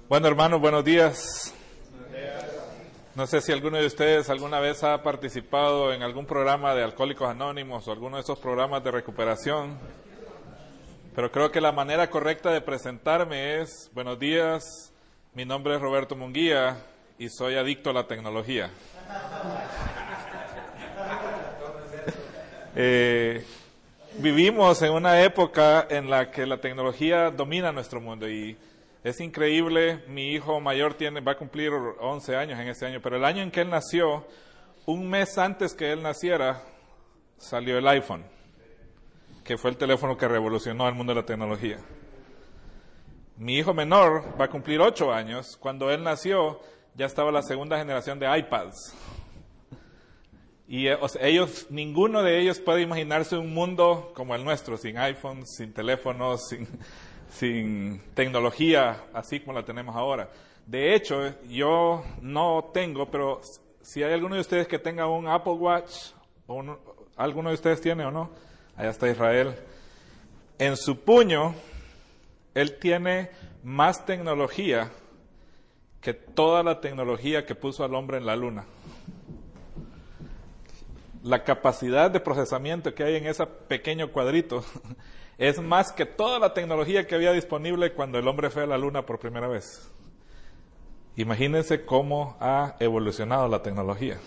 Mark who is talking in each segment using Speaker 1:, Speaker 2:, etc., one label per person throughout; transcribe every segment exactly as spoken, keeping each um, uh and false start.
Speaker 1: Bueno, hermanos, buenos días. No sé si alguno de ustedes alguna vez ha participado en algún programa de Alcohólicos Anónimos o alguno de esos programas de recuperación, pero creo que la manera correcta de presentarme es: buenos días, mi nombre es Roberto Munguía y soy adicto a la tecnología. eh, vivimos en una época en la que la tecnología domina nuestro mundo y es increíble. Mi hijo mayor tiene, va a cumplir once años en este año, pero el año en que él nació, un mes antes que él naciera, salió el iPhone, que fue el teléfono que revolucionó el mundo de la tecnología. Mi hijo menor va a cumplir ocho años. Cuando él nació, ya estaba la segunda generación de iPads. Y o sea, ellos, ninguno de ellos puede imaginarse un mundo como el nuestro, sin iPhones, sin teléfonos, sin... sin tecnología así como la tenemos ahora. De hecho, yo no tengo, pero si hay alguno de ustedes que tenga un Apple Watch, o un, ¿alguno de ustedes tiene o no? Allá está Israel. En su puño, él tiene más tecnología que toda la tecnología que puso al hombre en la luna. La capacidad de procesamiento que hay en ese pequeño cuadrito es más que toda la tecnología que había disponible cuando el hombre fue a la luna por primera vez. Imagínense cómo ha evolucionado la tecnología.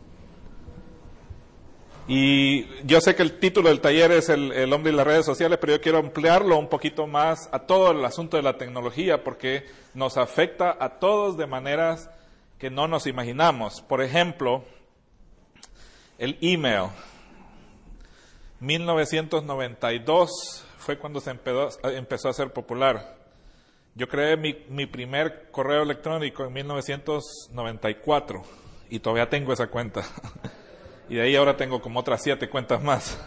Speaker 1: Y yo sé que el título del taller es el, el hombre y las redes sociales, pero yo quiero ampliarlo un poquito más a todo el asunto de la tecnología, porque nos afecta a todos de maneras que no nos imaginamos. Por ejemplo, el email. mil novecientos noventa y dos fue cuando se empezó, empezó a ser popular. Yo creé mi, mi primer correo electrónico en mil novecientos noventa y cuatro y todavía tengo esa cuenta. Y de ahí ahora tengo como otras siete cuentas más.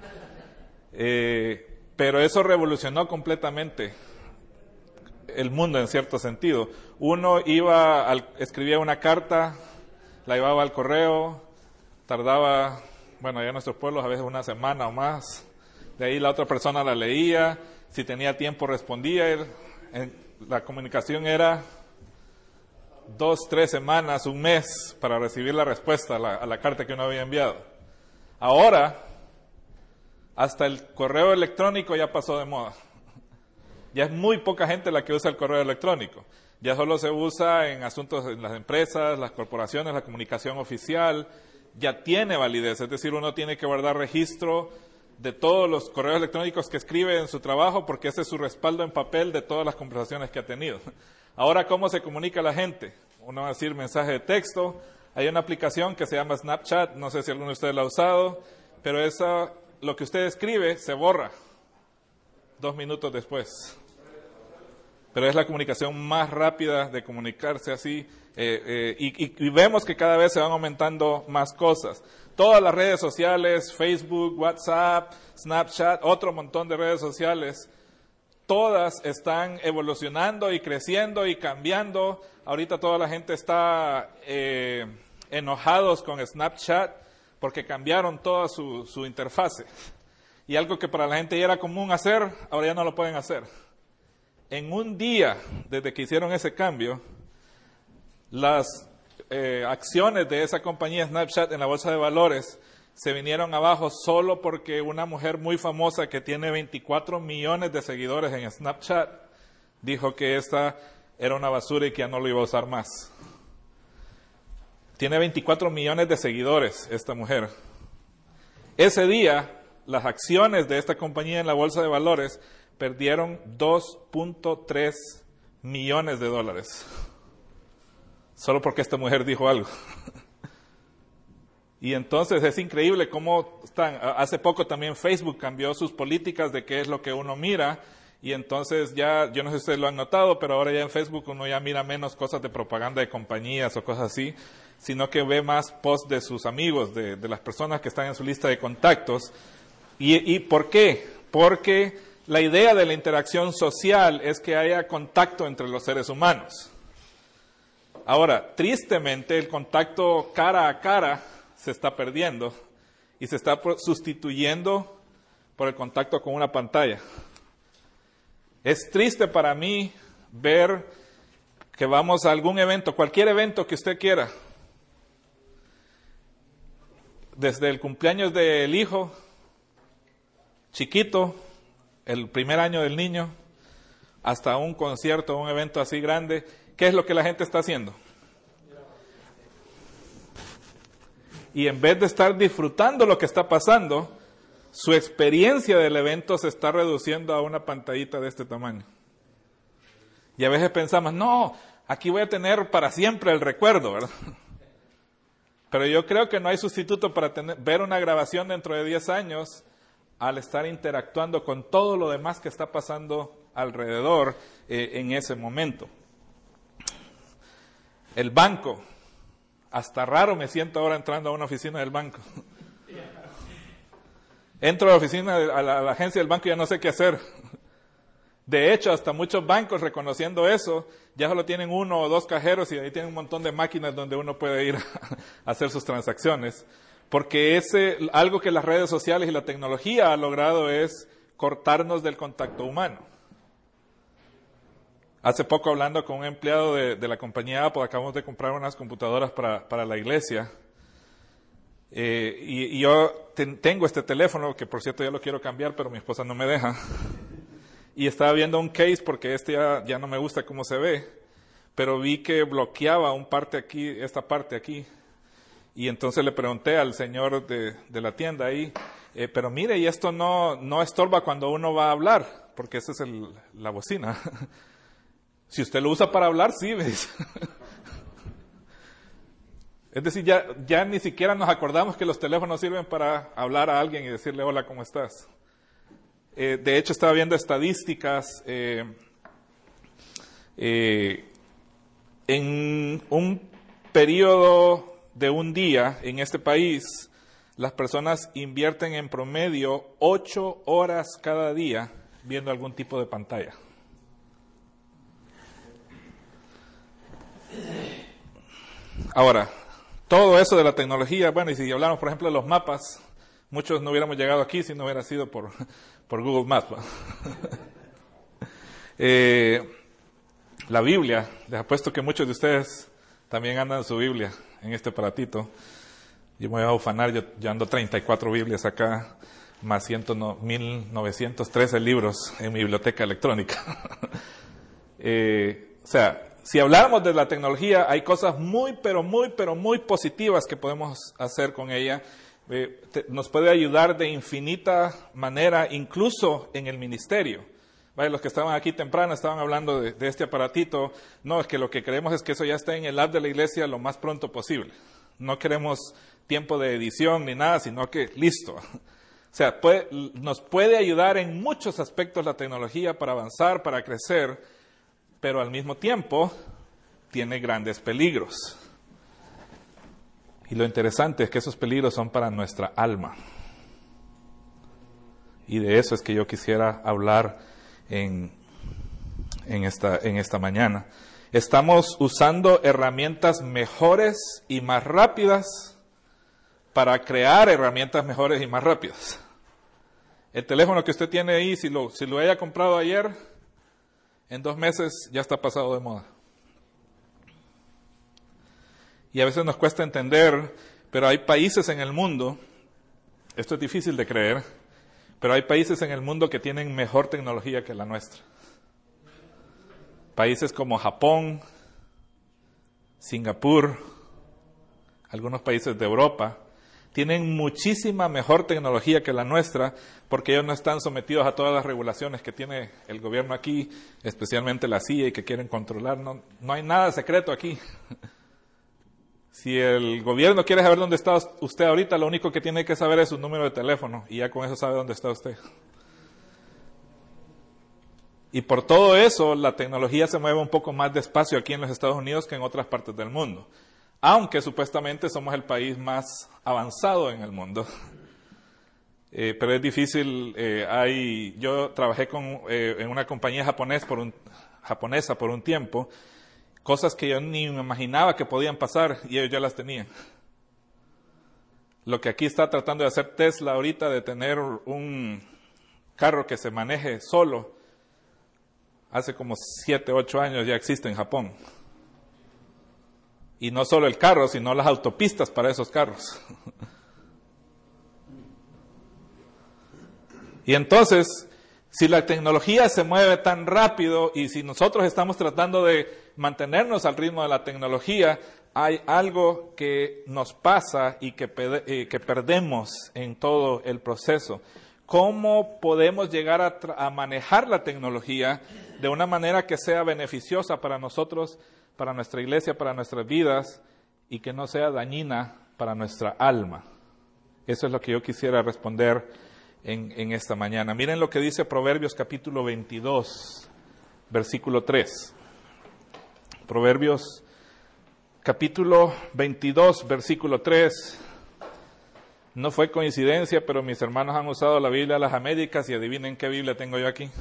Speaker 1: eh, pero eso revolucionó completamente el mundo en cierto sentido. Uno iba, al, escribía una carta, la llevaba al correo, tardaba... bueno, allá en nuestros pueblos a veces una semana o más. De ahí la otra persona la leía, si tenía tiempo respondía. La comunicación era dos, tres semanas, un mes para recibir la respuesta a la, a la carta que uno había enviado. Ahora, hasta el correo electrónico ya pasó de moda. Ya es muy poca gente la que usa el correo electrónico. Ya solo se usa en asuntos en las empresas, las corporaciones, la comunicación oficial. Ya tiene validez, es decir, uno tiene que guardar registro de todos los correos electrónicos que escribe en su trabajo, porque ese es su respaldo en papel de todas las conversaciones que ha tenido. Ahora, ¿cómo se comunica la gente? Uno va a decir mensaje de texto. Hay una aplicación que se llama Snapchat, no sé si alguno de ustedes la ha usado, pero esa, lo que usted escribe se borra dos minutos después. Pero es la comunicación más rápida de comunicarse así, eh, eh, y, y, y vemos que cada vez se van aumentando más cosas. Todas las redes sociales, Facebook, WhatsApp, Snapchat, otro montón de redes sociales, todas están evolucionando y creciendo y cambiando. Ahorita toda la gente está eh, enojados con Snapchat porque cambiaron toda su, su interfase. Y algo que para la gente ya era común hacer, ahora ya no lo pueden hacer. En un día, desde que hicieron ese cambio, las eh, acciones de esa compañía Snapchat en la bolsa de valores se vinieron abajo solo porque una mujer muy famosa que tiene veinticuatro millones de seguidores en Snapchat dijo que esta era una basura y que ya no lo iba a usar más. Tiene veinticuatro millones de seguidores esta mujer. Ese día, las acciones de esta compañía en la bolsa de valores perdieron dos punto tres millones de dólares. Solo porque esta mujer dijo algo. Y entonces es increíble cómo están. Hace poco también Facebook cambió sus políticas de qué es lo que uno mira. Y entonces ya, yo no sé si ustedes lo han notado, pero ahora ya en Facebook uno ya mira menos cosas de propaganda de compañías o cosas así, sino que ve más posts de sus amigos, de, de las personas que están en su lista de contactos. ¿Y, y por qué? Porque la idea de la interacción social es que haya contacto entre los seres humanos. Ahora, tristemente, el contacto cara a cara se está perdiendo y se está sustituyendo por el contacto con una pantalla. Es triste para mí ver que vamos a algún evento, cualquier evento que usted quiera, desde el cumpleaños del hijo, chiquito, el primer año del niño, hasta un concierto, un evento así grande, ¿qué es lo que la gente está haciendo? Y en vez de estar disfrutando lo que está pasando, su experiencia del evento se está reduciendo a una pantallita de este tamaño. Y a veces pensamos, no, aquí voy a tener para siempre el recuerdo, ¿verdad? Pero yo creo que no hay sustituto para tener, ver una grabación dentro de diez años al estar interactuando con todo lo demás que está pasando alrededor eh, en ese momento. El banco. Hasta raro me siento ahora entrando a una oficina del banco. Entro a la oficina, a la, a la agencia del banco y ya no sé qué hacer. De hecho, hasta muchos bancos reconociendo eso, ya solo tienen uno o dos cajeros y ahí tienen un montón de máquinas donde uno puede ir a hacer sus transacciones. Porque ese, algo que las redes sociales y la tecnología ha logrado es cortarnos del contacto humano. Hace poco, hablando con un empleado de, de la compañía Apple, acabamos de comprar unas computadoras para, para la iglesia. Eh, y, y yo ten, tengo este teléfono, que por cierto ya lo quiero cambiar, pero mi esposa no me deja. Y estaba viendo un case porque este ya, ya no me gusta cómo se ve, pero vi que bloqueaba un parte aquí, esta parte aquí. Y entonces le pregunté al señor de, de la tienda ahí, eh, pero mire, y esto no, no estorba cuando uno va a hablar, porque esa es el, la bocina. Si usted lo usa para hablar, sí, me dice. Es decir, ya, ya ni siquiera nos acordamos que los teléfonos sirven para hablar a alguien y decirle hola, ¿cómo estás? Eh, de hecho, estaba viendo estadísticas. Eh, eh, en un periodo de un día en este país, las personas invierten en promedio ocho horas cada día viendo algún tipo de pantalla. Ahora, todo eso de la tecnología, bueno, y si hablamos, por ejemplo, de los mapas, muchos no hubiéramos llegado aquí si no hubiera sido por, por Google Maps. eh, la Biblia, les apuesto que muchos de ustedes también andan su Biblia en este aparatito. Yo me voy a ufanar, yo, yo ando treinta y cuatro Biblias acá, más mil novecientos trece libros en mi biblioteca electrónica. eh, o sea, si habláramos de la tecnología, hay cosas muy, pero muy, pero muy positivas que podemos hacer con ella. Eh, te, nos puede ayudar de infinita manera, incluso en el ministerio. Vaya, los que estaban aquí temprano estaban hablando de, de este aparatito. No, es que lo que queremos es que eso ya esté en el app de la iglesia lo más pronto posible. No queremos tiempo de edición ni nada, sino que listo. O sea, puede, nos puede ayudar en muchos aspectos la tecnología para avanzar, para crecer, pero al mismo tiempo tiene grandes peligros. Y lo interesante es que esos peligros son para nuestra alma. Y de eso es que yo quisiera hablar en, en, esta, en esta mañana. Estamos usando herramientas mejores y más rápidas para crear herramientas mejores y más rápidas. El teléfono que usted tiene ahí, si lo, si lo haya comprado ayer, en dos meses ya está pasado de moda. Y a veces nos cuesta entender, pero hay países en el mundo, esto es difícil de creer, pero hay países en el mundo que tienen mejor tecnología que la nuestra. Países como Japón, Singapur, algunos países de Europa, tienen muchísima mejor tecnología que la nuestra porque ellos no están sometidos a todas las regulaciones que tiene el gobierno aquí, especialmente la C I A, y que quieren controlar. No, no hay nada secreto aquí. Si el gobierno quiere saber dónde está usted ahorita, lo único que tiene que saber es su número de teléfono y ya con eso sabe dónde está usted. Y por todo eso, la tecnología se mueve un poco más despacio aquí en los Estados Unidos que en otras partes del mundo. Aunque supuestamente somos el país más avanzado en el mundo. Eh, pero es difícil. Eh, hay, yo trabajé con, eh, en una compañía japonés por un, japonesa por un tiempo. Cosas que yo ni me imaginaba que podían pasar y ellos ya las tenían. Lo que aquí está tratando de hacer Tesla ahorita, de tener un carro que se maneje solo, hace como siete, ocho años ya existe en Japón. Y no solo el carro, sino las autopistas para esos carros. Y entonces, si la tecnología se mueve tan rápido y si nosotros estamos tratando de mantenernos al ritmo de la tecnología, hay algo que nos pasa y que, eh, que perdemos en todo el proceso. ¿Cómo podemos llegar a, a manejar la tecnología de una manera que sea beneficiosa para nosotros, para nuestra iglesia, para nuestras vidas, y que no sea dañina para nuestra alma? Eso es lo que yo quisiera responder en, en esta mañana. Miren lo que dice Proverbios capítulo veintidós, versículo tres. Proverbios capítulo veintidós, versículo tres. No fue coincidencia, pero mis hermanos han usado la Biblia de las Américas y adivinen qué Biblia tengo yo aquí.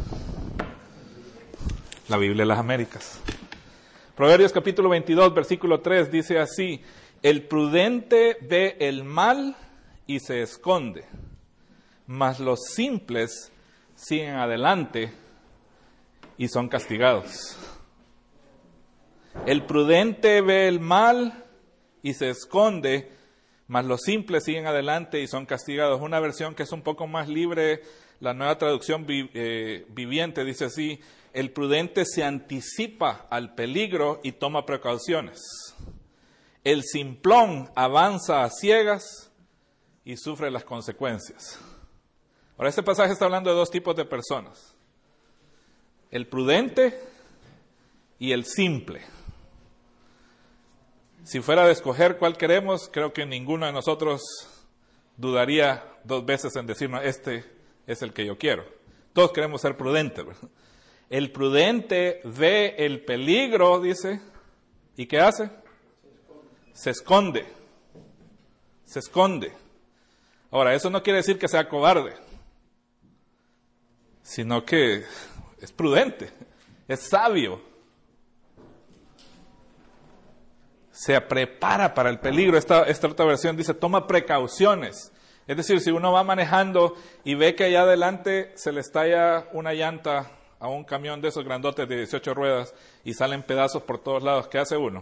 Speaker 1: La Biblia de las Américas. Proverbios capítulo veintidós, versículo tres dice así: el prudente ve el mal y se esconde, mas los simples siguen adelante y son castigados. El prudente ve el mal y se esconde, mas los simples siguen adelante y son castigados. Una versión que es un poco más libre, la Nueva Traducción vi, eh, Viviente, dice así: el prudente se anticipa al peligro y toma precauciones. El simplón avanza a ciegas y sufre las consecuencias. Ahora, este pasaje está hablando de dos tipos de personas: el prudente y el simple. Si fuera de escoger cuál queremos, creo que ninguno de nosotros dudaría dos veces en decirnos, este es el que yo quiero. Todos queremos ser prudentes, ¿verdad? El prudente ve el peligro, dice, ¿y qué hace? Se esconde. Se esconde. Ahora, eso no quiere decir que sea cobarde, sino que es prudente, es sabio. Se prepara para el peligro. Esta, esta otra versión dice, toma precauciones. Es decir, si uno va manejando y ve que allá adelante se le estalla una llanta a un camión de esos grandotes de dieciocho ruedas y salen pedazos por todos lados, ¿qué hace uno?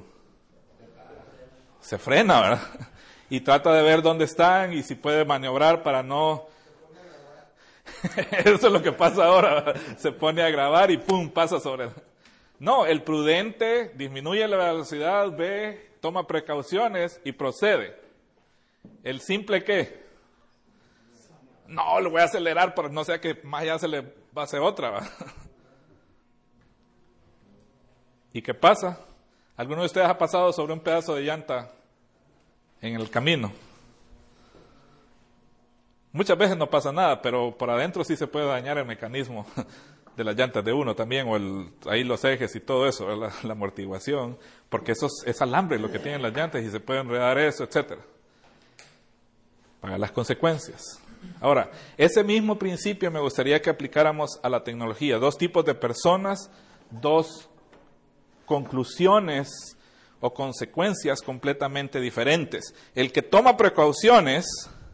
Speaker 1: Se frena, ¿verdad? Y trata de ver dónde están y si puede maniobrar para no... Eso es lo que pasa ahora, ¿verdad? Se pone a grabar y ¡pum! Pasa sobre... No, el prudente disminuye la velocidad, ve, toma precauciones y procede. ¿El simple qué? No, lo voy a acelerar, pero no sea que más allá se le va a hacer otra, ¿va? ¿Y qué pasa? ¿Alguno de ustedes ha pasado sobre un pedazo de llanta en el camino? Muchas veces no pasa nada, pero por adentro sí se puede dañar el mecanismo de las llantas de uno también, o el, ahí los ejes y todo eso, la, la amortiguación, porque eso es, es alambre lo que tienen las llantas y se puede enredar eso, etcétera. Para las consecuencias. Ahora, ese mismo principio me gustaría que aplicáramos a la tecnología. Dos tipos de personas, dos conclusiones o consecuencias completamente diferentes. El que toma precauciones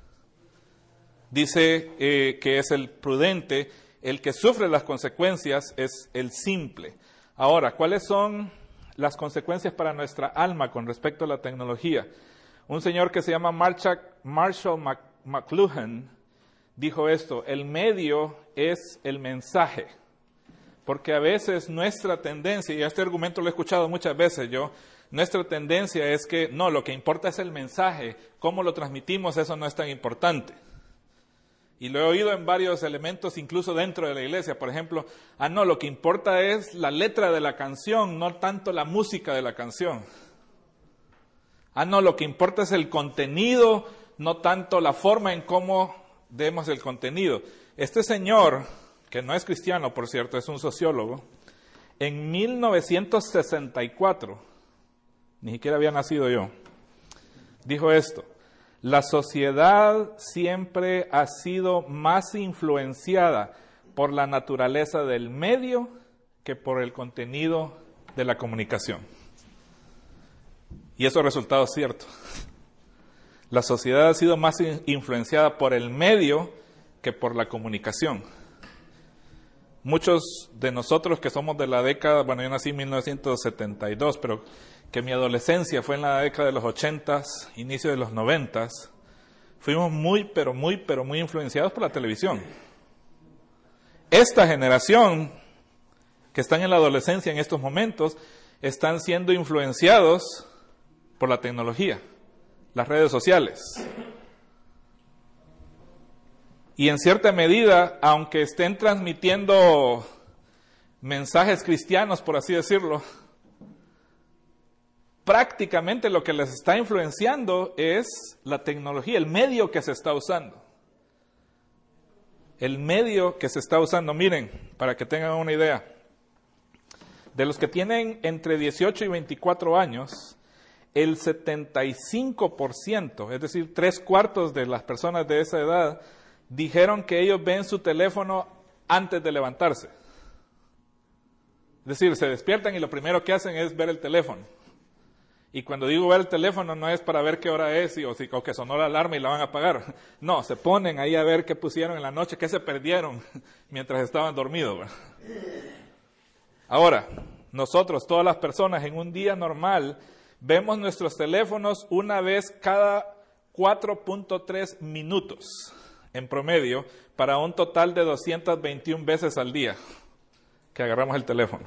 Speaker 1: dice eh, que es el prudente. El que sufre las consecuencias es el simple. Ahora, ¿cuáles son las consecuencias para nuestra alma con respecto a la tecnología? Un señor que se llama Marshall McLuhan dijo esto: el medio es el mensaje. Porque a veces nuestra tendencia, y este argumento lo he escuchado muchas veces yo, nuestra tendencia es que no, lo que importa es el mensaje, cómo lo transmitimos, eso no es tan importante. Y lo he oído en varios elementos, incluso dentro de la iglesia. Por ejemplo, ah, no, lo que importa es la letra de la canción, no tanto la música de la canción. Ah, no, lo que importa es el contenido, no tanto la forma en cómo demos el contenido. Este señor, que no es cristiano, por cierto, es un sociólogo, en mil novecientos sesenta y cuatro, ni siquiera había nacido yo, dijo esto: la sociedad siempre ha sido más influenciada por la naturaleza del medio que por el contenido de la comunicación. Y eso ha resultado cierto. La sociedad ha sido más influenciada por el medio que por la comunicación. Muchos de nosotros que somos de la década, bueno, yo nací en mil novecientos setenta y dos, pero que mi adolescencia fue en la década de los ochentas, inicio de los noventas, fuimos muy, pero muy, pero muy influenciados por la televisión. Esta generación que están en la adolescencia en estos momentos están siendo influenciados por la tecnología, las redes sociales. Y en cierta medida, aunque estén transmitiendo mensajes cristianos, por así decirlo, prácticamente lo que les está influenciando es la tecnología, el medio que se está usando. El medio que se está usando, miren, para que tengan una idea, de los que tienen entre dieciocho y veinticuatro años, el setenta y cinco por ciento, es decir, tres cuartos de las personas de esa edad, dijeron que ellos ven su teléfono antes de levantarse. Es decir, se despiertan y lo primero que hacen es ver el teléfono. Y cuando digo ver el teléfono no es para ver qué hora es y, o, si, o que sonó la alarma y la van a apagar. No, se ponen ahí a ver qué pusieron en la noche, qué se perdieron mientras estaban dormidos, ¿verdad? Ahora, nosotros, todas las personas en un día normal, vemos nuestros teléfonos una vez cada cuatro punto tres minutos en promedio, para un total de doscientas veintiuna veces al día que agarramos el teléfono.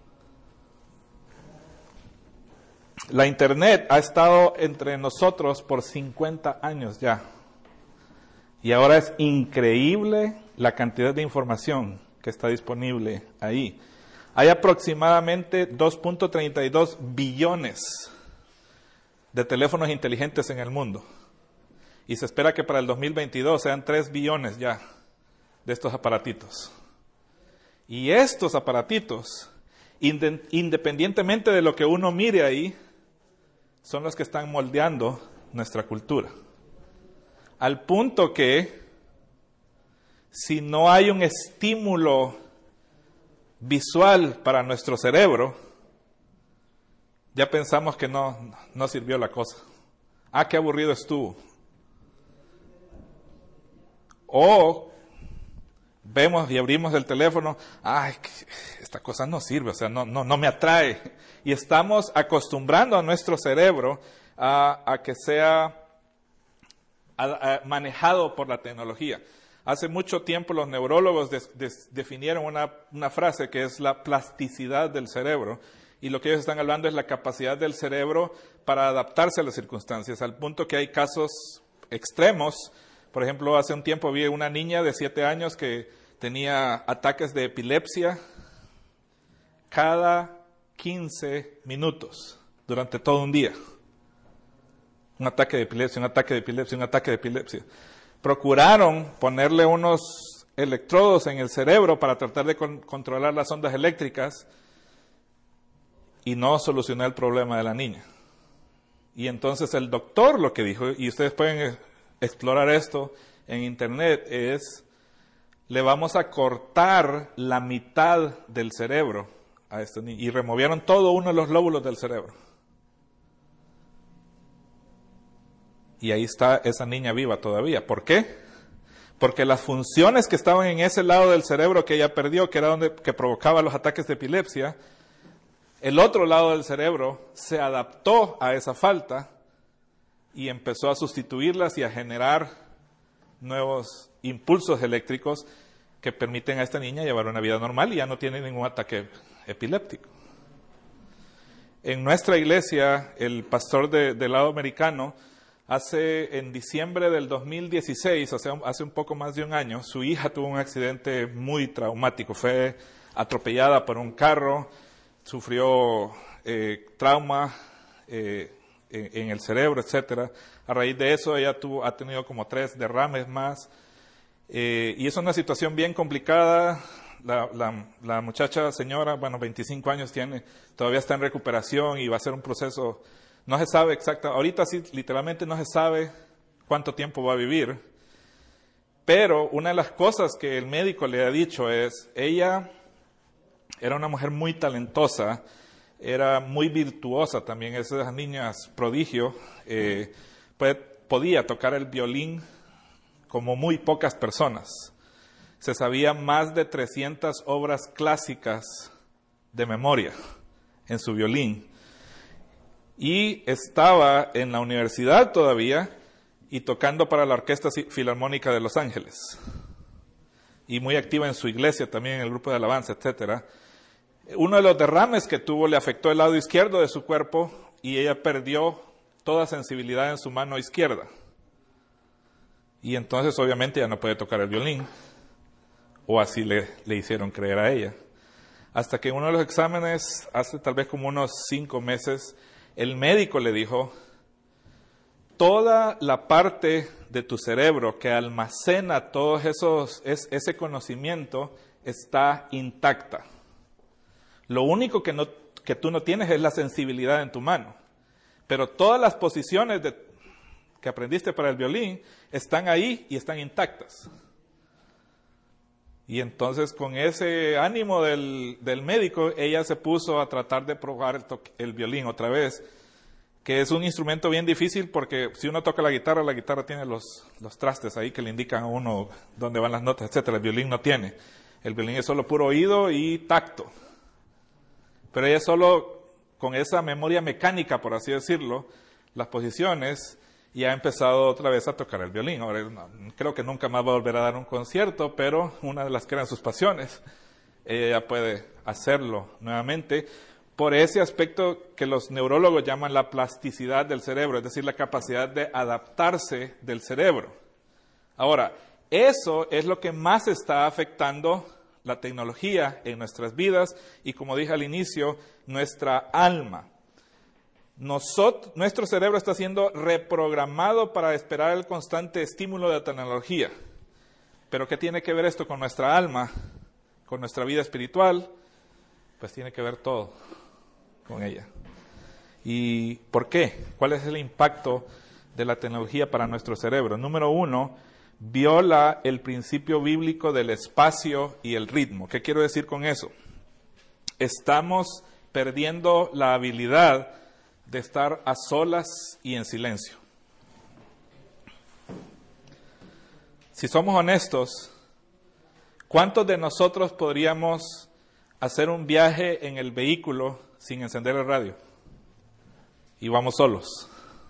Speaker 1: La Internet ha estado entre nosotros por cincuenta años ya. Y ahora es increíble la cantidad de información que está disponible ahí. Hay aproximadamente dos punto treinta y dos billones de teléfonos inteligentes en el mundo. Y se espera que para el dos mil veintidós sean tres billones ya de estos aparatitos. Y estos aparatitos, independientemente de lo que uno mire ahí, son los que están moldeando nuestra cultura. Al punto que, si no hay un estímulo visual para nuestro cerebro, ya pensamos que no, no sirvió la cosa. Ah, qué aburrido estuvo. O vemos y abrimos el teléfono, ay, esta cosa no sirve, o sea, no, no, no me atrae. Y estamos acostumbrando a nuestro cerebro a, a que sea a, a, manejado por la tecnología. Hace mucho tiempo los neurólogos des, des, definieron una, una frase que es la plasticidad del cerebro. Y lo que ellos están hablando es la capacidad del cerebro para adaptarse a las circunstancias, al punto que hay casos extremos. Por ejemplo, hace un tiempo vi una niña de siete años que tenía ataques de epilepsia cada quince minutos durante todo un día. Un ataque de epilepsia, un ataque de epilepsia, un ataque de epilepsia. Procuraron ponerle unos electrodos en el cerebro para tratar de con- controlar las ondas eléctricas y no solucionó el problema de la niña. Y entonces el doctor lo que dijo, y ustedes pueden explorar esto en internet, es: le vamos a cortar la mitad del cerebro a este niño. Y removieron todo uno de los lóbulos del cerebro. Y ahí está esa niña viva todavía. ¿Por qué? Porque las funciones que estaban en ese lado del cerebro que ella perdió, que era donde que provocaba los ataques de epilepsia, el otro lado del cerebro se adaptó a esa falta y empezó a sustituirlas y a generar nuevos impulsos eléctricos que permiten a esta niña llevar una vida normal y ya no tiene ningún ataque epiléptico. En nuestra iglesia, el pastor de, del lado americano, hace en diciembre del dos mil dieciséis, o sea, hace un poco más de un año, su hija tuvo un accidente muy traumático. Fue atropellada por un carro, sufrió eh, trauma eh, en, en el cerebro, etcétera. A raíz de eso, ella tuvo, ha tenido como tres derrames más. Eh, y es una situación bien complicada. La, la, la muchacha, señora, bueno, veinticinco años tiene, todavía está en recuperación y va a ser un proceso, no se sabe exactamente, ahorita sí, literalmente no se sabe cuánto tiempo va a vivir, pero una de las cosas que el médico le ha dicho es, ella era una mujer muy talentosa, era muy virtuosa también, esas niñas prodigio, eh, pues, podía tocar el violín como muy pocas personas. se sabía más de trescientas obras clásicas de memoria en su violín. Y estaba en la universidad todavía y tocando para la Orquesta Filarmónica de Los Ángeles. Y muy activa en su iglesia también, en el grupo de alabanza, etcétera. Uno de los derrames que tuvo le afectó el lado izquierdo de su cuerpo y ella perdió toda sensibilidad en su mano izquierda. Y entonces obviamente ya no puede tocar el violín, o así le, le hicieron creer a ella. Hasta que en uno de los exámenes, hace tal vez como unos cinco meses, el médico le dijo, toda la parte de tu cerebro que almacena todo esos, es, ese conocimiento está intacta. Lo único que, no, que tú no tienes es la sensibilidad en tu mano. Pero todas las posiciones de, que aprendiste para el violín están ahí y están intactas. Y entonces con ese ánimo del, del médico, ella se puso a tratar de probar el, to- el violín otra vez, que es un instrumento bien difícil porque si uno toca la guitarra, la guitarra tiene los, los trastes ahí que le indican a uno dónde van las notas, etcétera. El violín no tiene. El violín es solo puro oído y tacto. Pero ella solo, con esa memoria mecánica, por así decirlo, las posiciones, y ha empezado otra vez a tocar el violín. Ahora, no, creo que nunca más va a volver a dar un concierto, pero una de las que eran sus pasiones, ella puede hacerlo nuevamente por ese aspecto que los neurólogos llaman la plasticidad del cerebro, es decir, la capacidad de adaptarse del cerebro. Ahora, eso es lo que más está afectando la tecnología en nuestras vidas y, como dije al inicio, nuestra alma. Nosotros, nuestro cerebro está siendo reprogramado para esperar el constante estímulo de la tecnología. Pero ¿qué tiene que ver esto con nuestra alma, con nuestra vida espiritual? Pues tiene que ver todo con ella. ¿Y por qué? ¿Cuál es el impacto de la tecnología para nuestro cerebro? Número uno, viola el principio bíblico del espacio y el ritmo. ¿Qué quiero decir con eso? Estamos perdiendo la habilidad de estar a solas y en silencio. Si somos honestos, ¿cuántos de nosotros podríamos hacer un viaje en el vehículo sin encender el radio? Y vamos solos.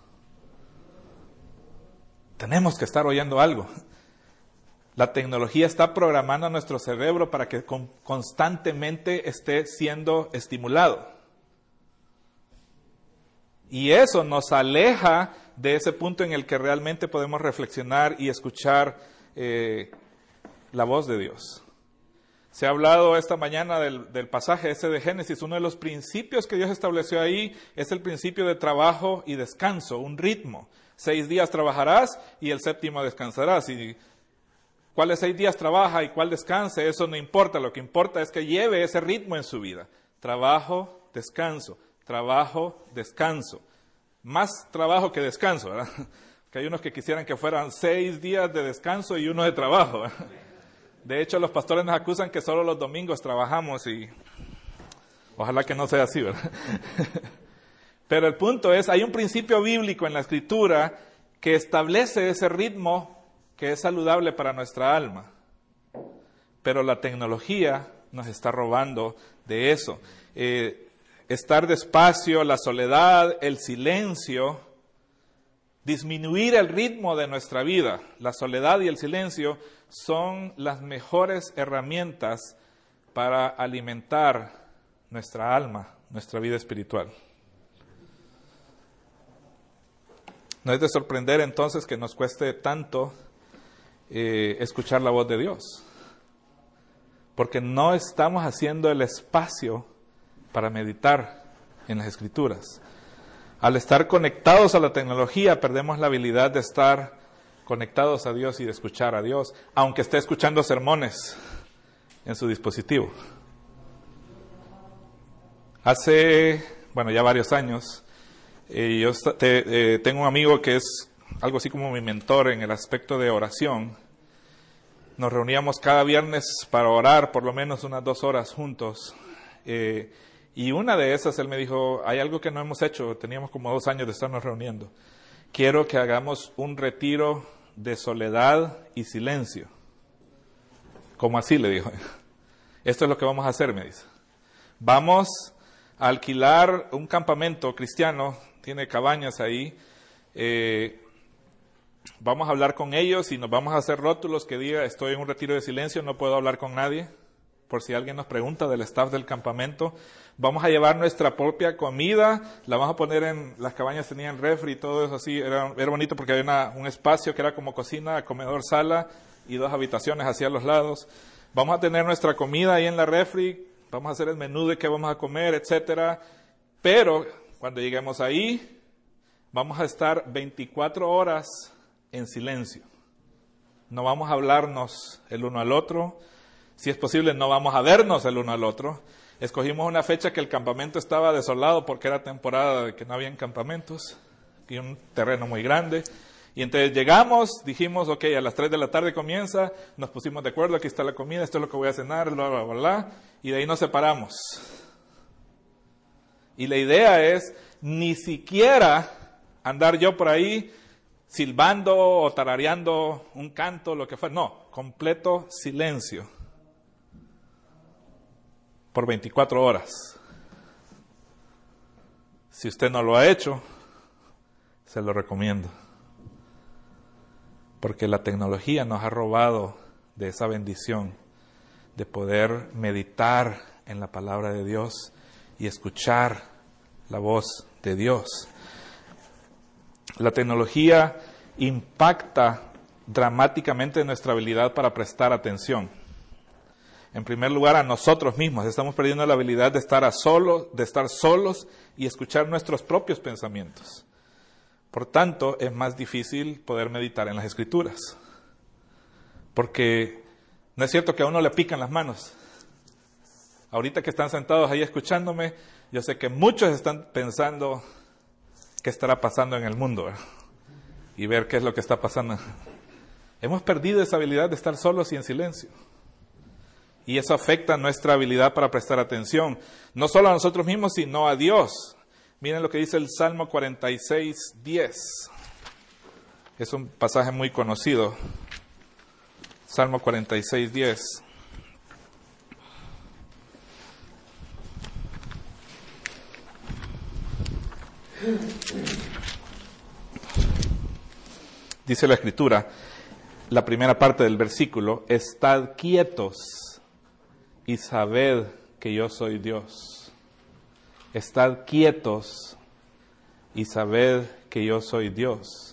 Speaker 1: Tenemos que estar oyendo algo. La tecnología está programando a nuestro cerebro para que con, constantemente esté siendo estimulado. Y eso nos aleja de ese punto en el que realmente podemos reflexionar y escuchar eh, la voz de Dios. Se ha hablado esta mañana del, del pasaje ese de Génesis. Uno de los principios que Dios estableció ahí es el principio de trabajo y descanso, un ritmo. Seis días trabajarás y el séptimo descansarás. Y cuáles seis días trabaja y cuál descanse, eso no importa. Lo que importa es que lleve ese ritmo en su vida. Trabajo, descanso. Trabajo, descanso. Más trabajo que descanso, ¿verdad? Que hay unos que quisieran que fueran seis días de descanso y uno de trabajo, ¿verdad? De hecho, los pastores nos acusan que solo los domingos trabajamos y ojalá que no sea así, ¿verdad? Pero el punto es, hay un principio bíblico en la Escritura que establece ese ritmo que es saludable para nuestra alma. Pero la tecnología nos está robando de eso. Eh, estar despacio, la soledad, el silencio, disminuir el ritmo de nuestra vida. La soledad y el silencio son las mejores herramientas para alimentar nuestra alma, nuestra vida espiritual. No es de sorprender entonces que nos cueste tanto eh, escuchar la voz de Dios, porque no estamos haciendo el espacio para meditar en las Escrituras. Al estar conectados a la tecnología, perdemos la habilidad de estar conectados a Dios y de escuchar a Dios, aunque esté escuchando sermones en su dispositivo. Hace, bueno, ya varios años, eh, yo te, eh, tengo un amigo que es algo así como mi mentor en el aspecto de oración. Nos reuníamos cada viernes para orar por lo menos unas dos horas juntos. Eh, y una de esas él me dijo, hay algo que no hemos hecho, teníamos como dos años de estarnos reuniendo. Quiero que hagamos un retiro de soledad y silencio. ¿Cómo así? Le dijo. Esto es lo que vamos a hacer, me dice. Vamos a alquilar un campamento cristiano, tiene cabañas ahí. Eh, vamos a hablar con ellos y nos vamos a hacer rótulos que diga, estoy en un retiro de silencio, no puedo hablar con nadie. Por si alguien nos pregunta del staff del campamento. Vamos a llevar nuestra propia comida, la vamos a poner en, las cabañas tenían refri y todo eso así, era, era bonito porque había una, un espacio que era como cocina, comedor, sala y dos habitaciones hacia los lados. Vamos a tener nuestra comida ahí en la refri, vamos a hacer el menú de qué vamos a comer, etcétera. Pero cuando lleguemos ahí, vamos a estar veinticuatro horas en silencio. No vamos a hablarnos el uno al otro. Si es posible, no vamos a vernos el uno al otro. Escogimos una fecha que el campamento estaba desolado porque era temporada de que no habían campamentos y un terreno muy grande. Y entonces llegamos, dijimos, ok, a las tres de la tarde comienza, nos pusimos de acuerdo, aquí está la comida, esto es lo que voy a cenar, bla, bla, bla, bla, y de ahí nos separamos. Y la idea es ni siquiera andar yo por ahí silbando o tarareando un canto, lo que fuera. No, completo silencio. Por veinticuatro horas. Si usted no lo ha hecho, se lo recomiendo. Porque la tecnología nos ha robado de esa bendición de poder meditar en la palabra de Dios y escuchar la voz de Dios. La tecnología impacta dramáticamente nuestra habilidad para prestar atención. En primer lugar, a nosotros mismos. Estamos perdiendo la habilidad de estar a solo, de estar solos y escuchar nuestros propios pensamientos. Por tanto, es más difícil poder meditar en las Escrituras. Porque no es cierto que a uno le pican las manos. Ahorita que están sentados ahí escuchándome, yo sé que muchos están pensando qué estará pasando en el mundo, ¿verdad? Y ver qué es lo que está pasando. Hemos perdido esa habilidad de estar solos y en silencio. Y eso afecta nuestra habilidad para prestar atención, no solo a nosotros mismos, sino a Dios. Miren lo que dice el Salmo cuarenta y seis, diez. Es un pasaje muy conocido. Salmo cuarenta y seis, diez. Dice la Escritura, la primera parte del versículo, estad quietos y sabed que yo soy Dios. Estad quietos y sabed que yo soy Dios.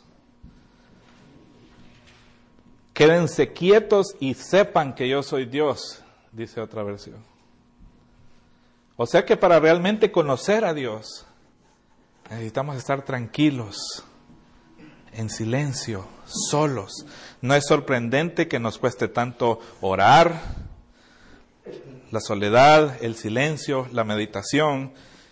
Speaker 1: Quédense quietos y sepan que yo soy Dios, dice otra versión. O sea que para realmente conocer a Dios, necesitamos estar tranquilos, en silencio, solos. No es sorprendente que nos cueste tanto orar. La soledad, el silencio, la meditación.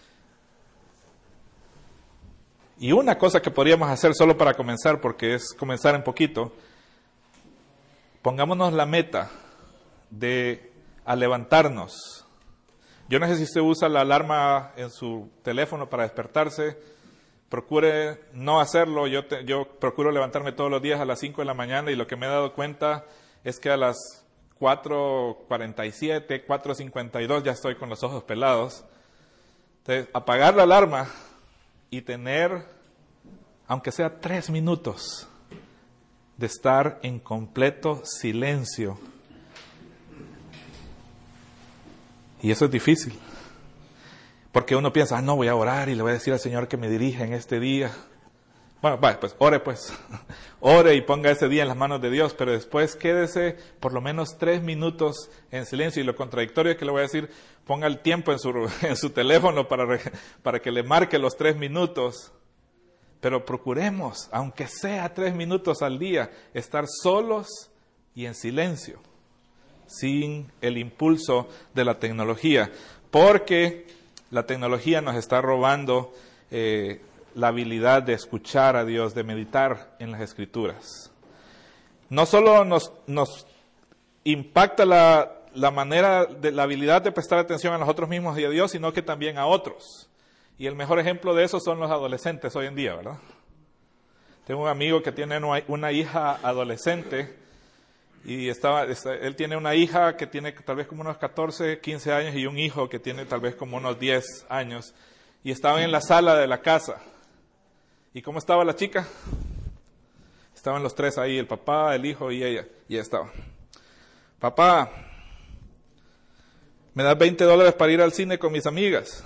Speaker 1: Y una cosa que podríamos hacer solo para comenzar, porque es comenzar un poquito, pongámonos la meta de a levantarnos. Yo no sé si usted usa la alarma en su teléfono para despertarse, procure no hacerlo. Yo, te, yo procuro levantarme todos los días a las cinco de la mañana y lo que me he dado cuenta es que a las cuatro cuarenta y siete, cuatro cincuenta y dos ya estoy con los ojos pelados. Entonces, apagar la alarma y tener, aunque sea tres minutos, de estar en completo silencio. Y eso es difícil. Porque uno piensa, ah, no, voy a orar y le voy a decir al Señor que me dirija en este día. Bueno, vale, pues ore pues. Ore y ponga ese día en las manos de Dios, pero después quédese por lo menos tres minutos en silencio. Y lo contradictorio es que le voy a decir, ponga el tiempo en su, en su teléfono para, para que le marque los tres minutos. Pero procuremos, aunque sea tres minutos al día, estar solos y en silencio, sin el impulso de la tecnología, porque la tecnología nos está robando eh, la habilidad de escuchar a Dios, de meditar en las Escrituras. No solo nos, nos impacta la, la manera, de la habilidad de prestar atención a nosotros mismos y a Dios, sino que también a otros. Y el mejor ejemplo de eso son los adolescentes hoy en día, ¿verdad? Tengo un amigo que tiene una hija adolescente Y estaba, está, él tiene una hija que tiene tal vez como unos catorce, quince años y un hijo que tiene tal vez como unos diez años. Y estaban en la sala de la casa. ¿Y cómo estaba la chica? Estaban los tres ahí, el papá, el hijo y ella. Y ella estaba. Papá, ¿me das veinte dólares para ir al cine con mis amigas?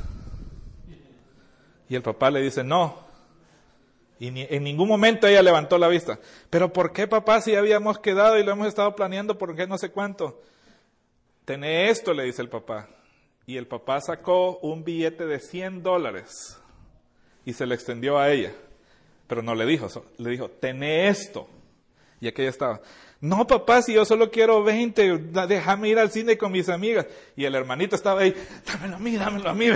Speaker 1: Y el papá le dice, no. Y ni, en ningún momento ella levantó la vista. ¿Pero por qué, papá, si habíamos quedado y lo hemos estado planeando por qué no sé cuánto? Tené esto, le dice el papá. Y el papá sacó un billete de cien dólares y se le extendió a ella. Pero no le dijo, le dijo, tené esto. Y aquella estaba, no, papá, si yo solo quiero veinte, déjame ir al cine con mis amigas. Y el hermanito estaba ahí, dámelo a mí, dámelo a mí.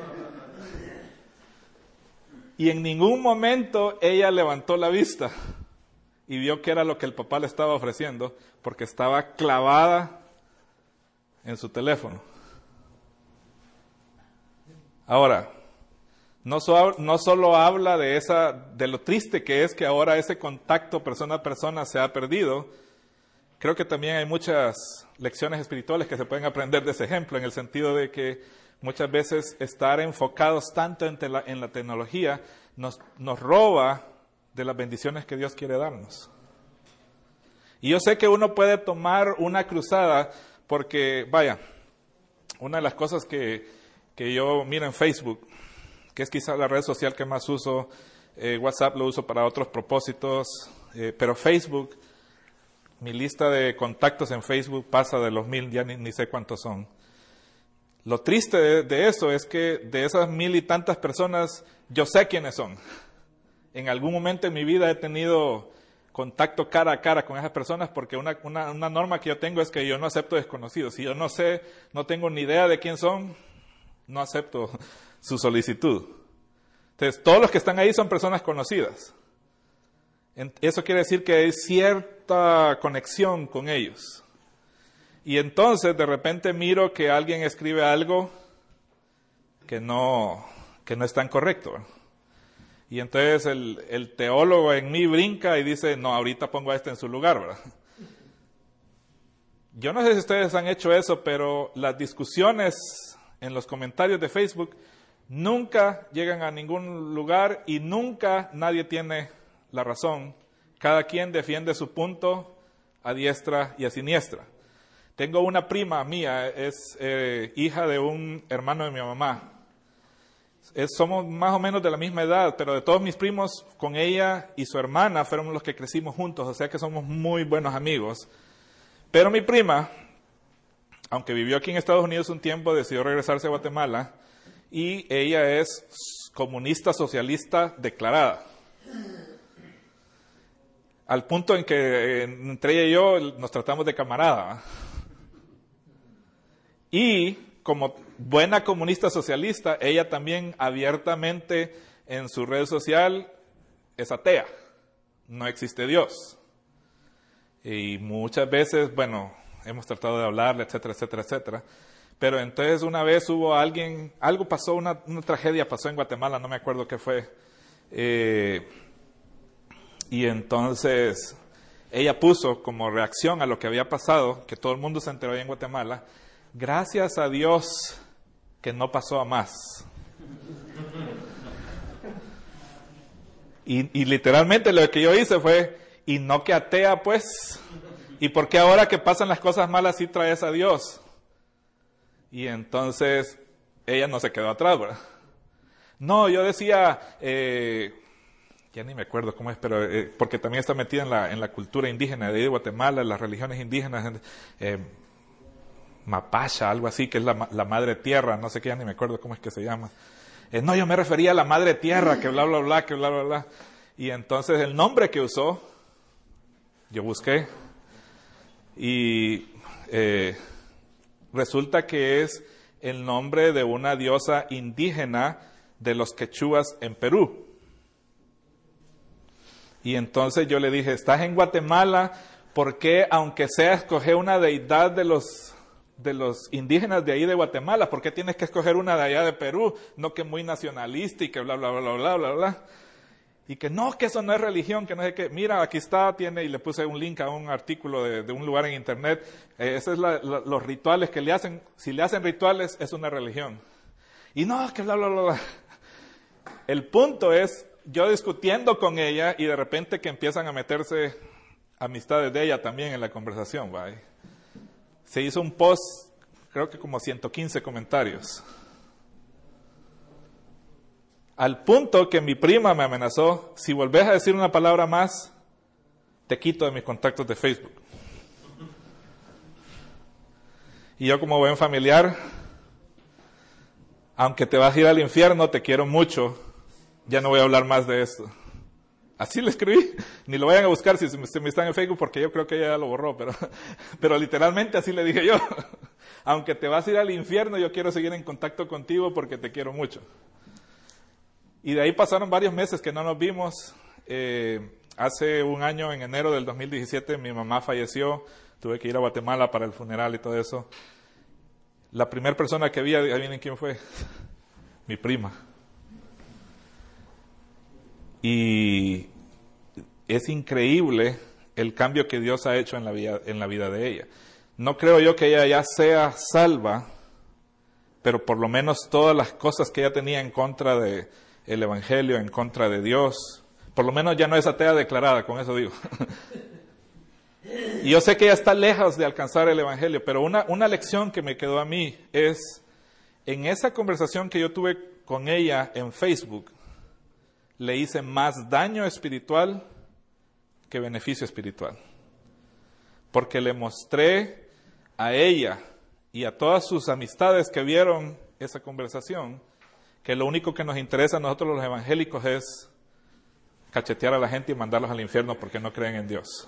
Speaker 1: Y en ningún momento ella levantó la vista y vio que era lo que el papá le estaba ofreciendo, porque estaba clavada en su teléfono. Ahora, no, so, no solo habla de, esa, de lo triste que es que ahora ese contacto persona a persona se ha perdido, creo que también hay muchas lecciones espirituales que se pueden aprender de ese ejemplo, en el sentido de que muchas veces estar enfocados tanto en, la, en la tecnología nos, nos roba de las bendiciones que Dios quiere darnos. Y yo sé que uno puede tomar una cruzada porque, vaya, una de las cosas que, que yo miro en Facebook, que es quizá la red social que más uso, eh, WhatsApp lo uso para otros propósitos, eh, pero Facebook, mi lista de contactos en Facebook pasa de los mil, ya ni, ni sé cuántos son. Lo triste de, de eso es que de esas mil y tantas personas, yo sé quiénes son. En algún momento en mi vida he tenido contacto cara a cara con esas personas porque una, una, una norma que yo tengo es que yo no acepto desconocidos. Si yo no sé, no tengo ni idea de quién son, no acepto su solicitud. Entonces, todos los que están ahí son personas conocidas. Eso quiere decir que hay cierta conexión con ellos. Y entonces de repente miro que alguien escribe algo que no, que no es tan correcto. Y entonces el, el teólogo en mí brinca y dice, no, ahorita pongo a este en su lugar, ¿verdad? Yo no sé si ustedes han hecho eso, pero las discusiones en los comentarios de Facebook nunca llegan a ningún lugar y nunca nadie tiene la razón. Cada quien defiende su punto a diestra y a siniestra. Tengo una prima mía, es eh, hija de un hermano de mi mamá. Es, somos más o menos de la misma edad, pero de todos mis primos, con ella y su hermana fueron los que crecimos juntos, o sea que somos muy buenos amigos. Pero mi prima, aunque vivió aquí en Estados Unidos un tiempo, decidió regresarse a Guatemala y ella es comunista socialista declarada. Al punto en que entre ella y yo nos tratamos de camarada, ¿eh? Y como buena comunista socialista, ella también abiertamente en su red social es atea. No existe Dios. Y muchas veces, bueno, hemos tratado de hablarle, etcétera, etcétera, etcétera. Pero entonces una vez hubo alguien, algo pasó, una, una tragedia pasó en Guatemala, no me acuerdo qué fue. Eh, y entonces ella puso como reacción a lo que había pasado, que todo el mundo se enteró ahí en Guatemala, gracias a Dios que no pasó a más. Y, y literalmente lo que yo hice fue, y no que atea pues, ¿y por qué ahora que pasan las cosas malas sí traes a Dios? Y entonces ella no se quedó atrás, ¿verdad? No, yo decía, eh, ya ni me acuerdo cómo es, pero eh, porque también está metida en la, en la cultura indígena de Guatemala, las religiones indígenas, eh, Mapacha, algo así, que es la, la madre tierra, no sé qué, ya ni me acuerdo cómo es que se llama. Eh, no, yo me refería a la madre tierra, que bla, bla, bla, que bla, bla, bla. Y entonces el nombre que usó, yo busqué, y eh, resulta que es el nombre de una diosa indígena de los quechuas en Perú. Y entonces yo le dije, estás en Guatemala, ¿por qué, aunque sea escoger una deidad de los de los indígenas de ahí de Guatemala, ¿por qué tienes que escoger una de allá de Perú? No, que muy nacionalista y que bla, bla, bla, bla, bla, bla. Y que no, que eso no es religión, que no sé qué. Mira, aquí está, tiene, y le puse un link a un artículo de, de un lugar en internet. Eh, esos son la, la, los rituales que le hacen. Si le hacen rituales, es una religión. Y no, que bla, bla, bla, bla. El punto es, yo discutiendo con ella, y de repente que empiezan a meterse amistades de ella también en la conversación, ¿va? Se hizo un post, creo que como ciento quince comentarios. Al punto que mi prima me amenazó, si volvés a decir una palabra más, te quito de mis contactos de Facebook. Y yo como buen familiar, aunque te vas a ir al infierno, te quiero mucho, ya no voy a hablar más de esto. Así le escribí, ni lo vayan a buscar si me están en Facebook, porque yo creo que ella ya lo borró, pero, pero literalmente así le dije yo. Aunque te vas a ir al infierno, yo quiero seguir en contacto contigo porque te quiero mucho. Y de ahí pasaron varios meses que no nos vimos. Eh, hace un año, en enero del dos mil diecisiete, mi mamá falleció. Tuve que ir a Guatemala para el funeral y todo eso. La primera persona que vi, adivinen quién fue. Mi prima. Y es increíble el cambio que Dios ha hecho en la vida, en la vida de ella. No creo yo que ella ya sea salva, pero por lo menos todas las cosas que ella tenía en contra de el Evangelio, en contra de Dios, por lo menos ya no es atea declarada, con eso digo. Y yo sé que ella está lejos de alcanzar el Evangelio, pero una, una lección que me quedó a mí es, en esa conversación que yo tuve con ella en Facebook, le hice más daño espiritual que beneficio espiritual. Porque le mostré a ella y a todas sus amistades que vieron esa conversación, que lo único que nos interesa a nosotros los evangélicos es cachetear a la gente y mandarlos al infierno porque no creen en Dios.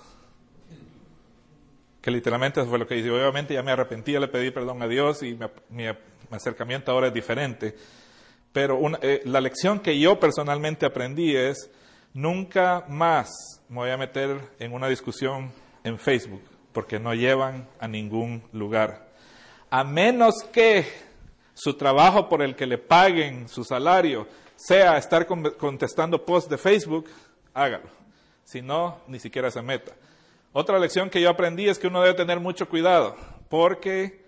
Speaker 1: Que literalmente eso fue lo que hice. Obviamente ya me arrepentí, ya le pedí perdón a Dios y mi, mi, mi acercamiento ahora es diferente. Pero una, eh, la lección que yo personalmente aprendí es, nunca más me voy a meter en una discusión en Facebook, porque no llevan a ningún lugar. A menos que su trabajo por el que le paguen su salario sea estar contestando posts de Facebook, hágalo. Si no, ni siquiera se meta. Otra lección que yo aprendí es que uno debe tener mucho cuidado, porque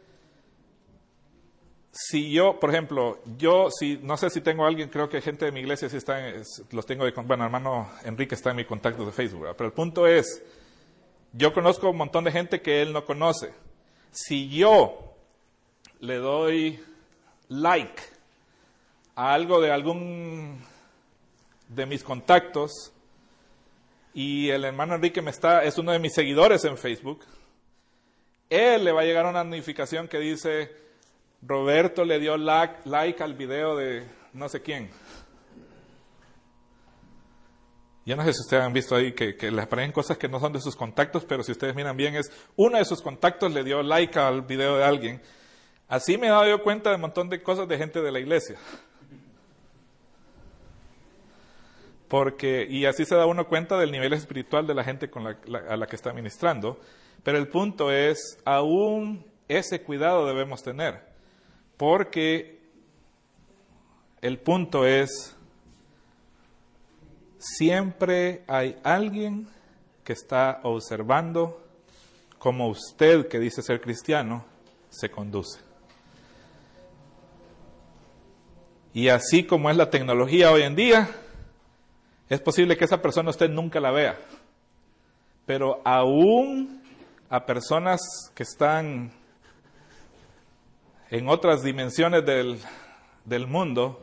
Speaker 1: si yo, por ejemplo, yo, si no sé si tengo a alguien, creo que gente de mi iglesia sí está, en, los tengo de, bueno, hermano Enrique está en mi contacto de Facebook, ¿verdad? Pero el punto es, yo conozco un montón de gente que él no conoce. Si yo le doy like a algo de algún de mis contactos y el hermano Enrique me está, es uno de mis seguidores en Facebook, él le va a llegar una notificación que dice, Roberto le dio like, like al video de no sé quién. Yo no sé si ustedes han visto ahí que, que les aparecen cosas que no son de sus contactos, pero si ustedes miran bien es, uno de sus contactos le dio like al video de alguien. Así me he dado yo cuenta de un montón de cosas de gente de la iglesia. Porque, y así se da uno cuenta del nivel espiritual de la gente con la, la, a la que está ministrando. Pero el punto es, aún ese cuidado debemos tener. Porque el punto es, siempre hay alguien que está observando cómo usted, que dice ser cristiano, se conduce. Y así como es la tecnología hoy en día, es posible que esa persona usted nunca la vea. Pero aún a personas que están en otras dimensiones del, del mundo,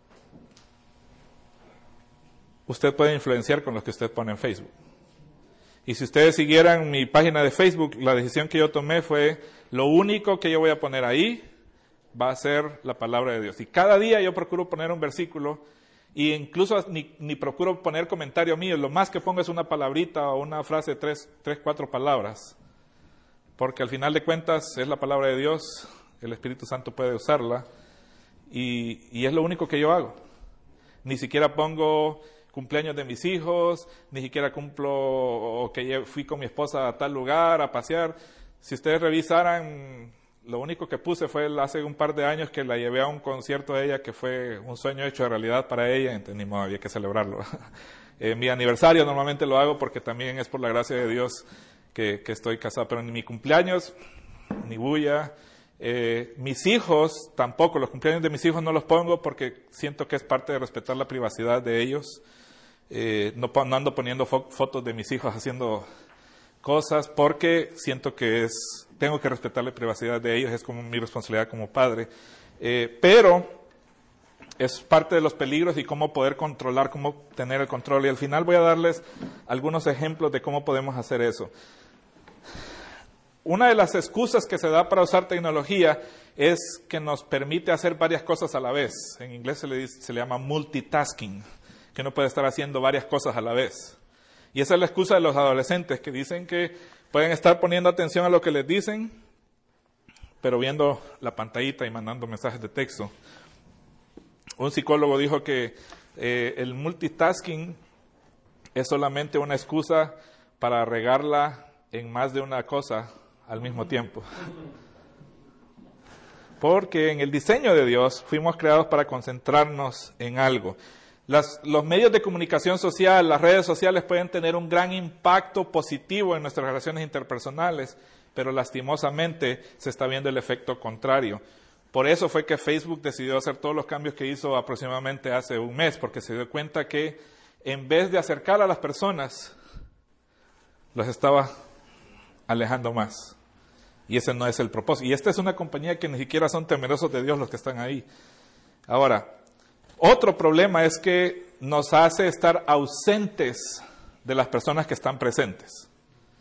Speaker 1: usted puede influenciar con lo que usted pone en Facebook. Y si ustedes siguieran mi página de Facebook, la decisión que yo tomé fue, lo único que yo voy a poner ahí va a ser la palabra de Dios. Y cada día yo procuro poner un versículo, e incluso ni, ni procuro poner comentario mío, lo más que pongo es una palabrita o una frase de tres, tres, cuatro palabras. Porque al final de cuentas es la palabra de Dios, el Espíritu Santo puede usarla, y, y es lo único que yo hago. Ni siquiera pongo cumpleaños de mis hijos, ni siquiera cumplo o que fui con mi esposa a tal lugar a pasear. Si ustedes revisaran lo único que puse fue hace un par de años que la llevé a un concierto de ella que fue un sueño hecho de realidad para ella, entonces ni modo, había que celebrarlo. Eh, mi aniversario normalmente lo hago porque también es por la gracia de Dios que, que estoy casado, pero ni mi cumpleaños, ni bulla. Eh, mis hijos, tampoco, los cumpleaños de mis hijos no los pongo porque siento que es parte de respetar la privacidad de ellos. Eh, no, no ando poniendo fo- fotos de mis hijos haciendo cosas porque siento que es, tengo que respetar la privacidad de ellos, es como mi responsabilidad como padre. Eh, pero es parte de los peligros y cómo poder controlar, cómo tener el control. Y al final voy a darles algunos ejemplos de cómo podemos hacer eso. Una de las excusas que se da para usar tecnología es que nos permite hacer varias cosas a la vez. En inglés se le, dice, se le llama multitasking, que uno puede estar haciendo varias cosas a la vez. Y esa es la excusa de los adolescentes, que dicen que pueden estar poniendo atención a lo que les dicen, pero viendo la pantallita y mandando mensajes de texto. Un psicólogo dijo que eh, el multitasking es solamente una excusa para regarla en más de una cosa al mismo tiempo. Porque en el diseño de Dios fuimos creados para concentrarnos en algo. Las, los medios de comunicación social, las redes sociales pueden tener un gran impacto positivo en nuestras relaciones interpersonales, pero lastimosamente se está viendo el efecto contrario. Por eso fue que Facebook decidió hacer todos los cambios que hizo aproximadamente hace un mes, porque se dio cuenta que en vez de acercar a las personas, los estaba alejando más. Y ese no es el propósito. Y esta es una compañía que ni siquiera son temerosos de Dios los que están ahí. Ahora, otro problema es que nos hace estar ausentes de las personas que están presentes.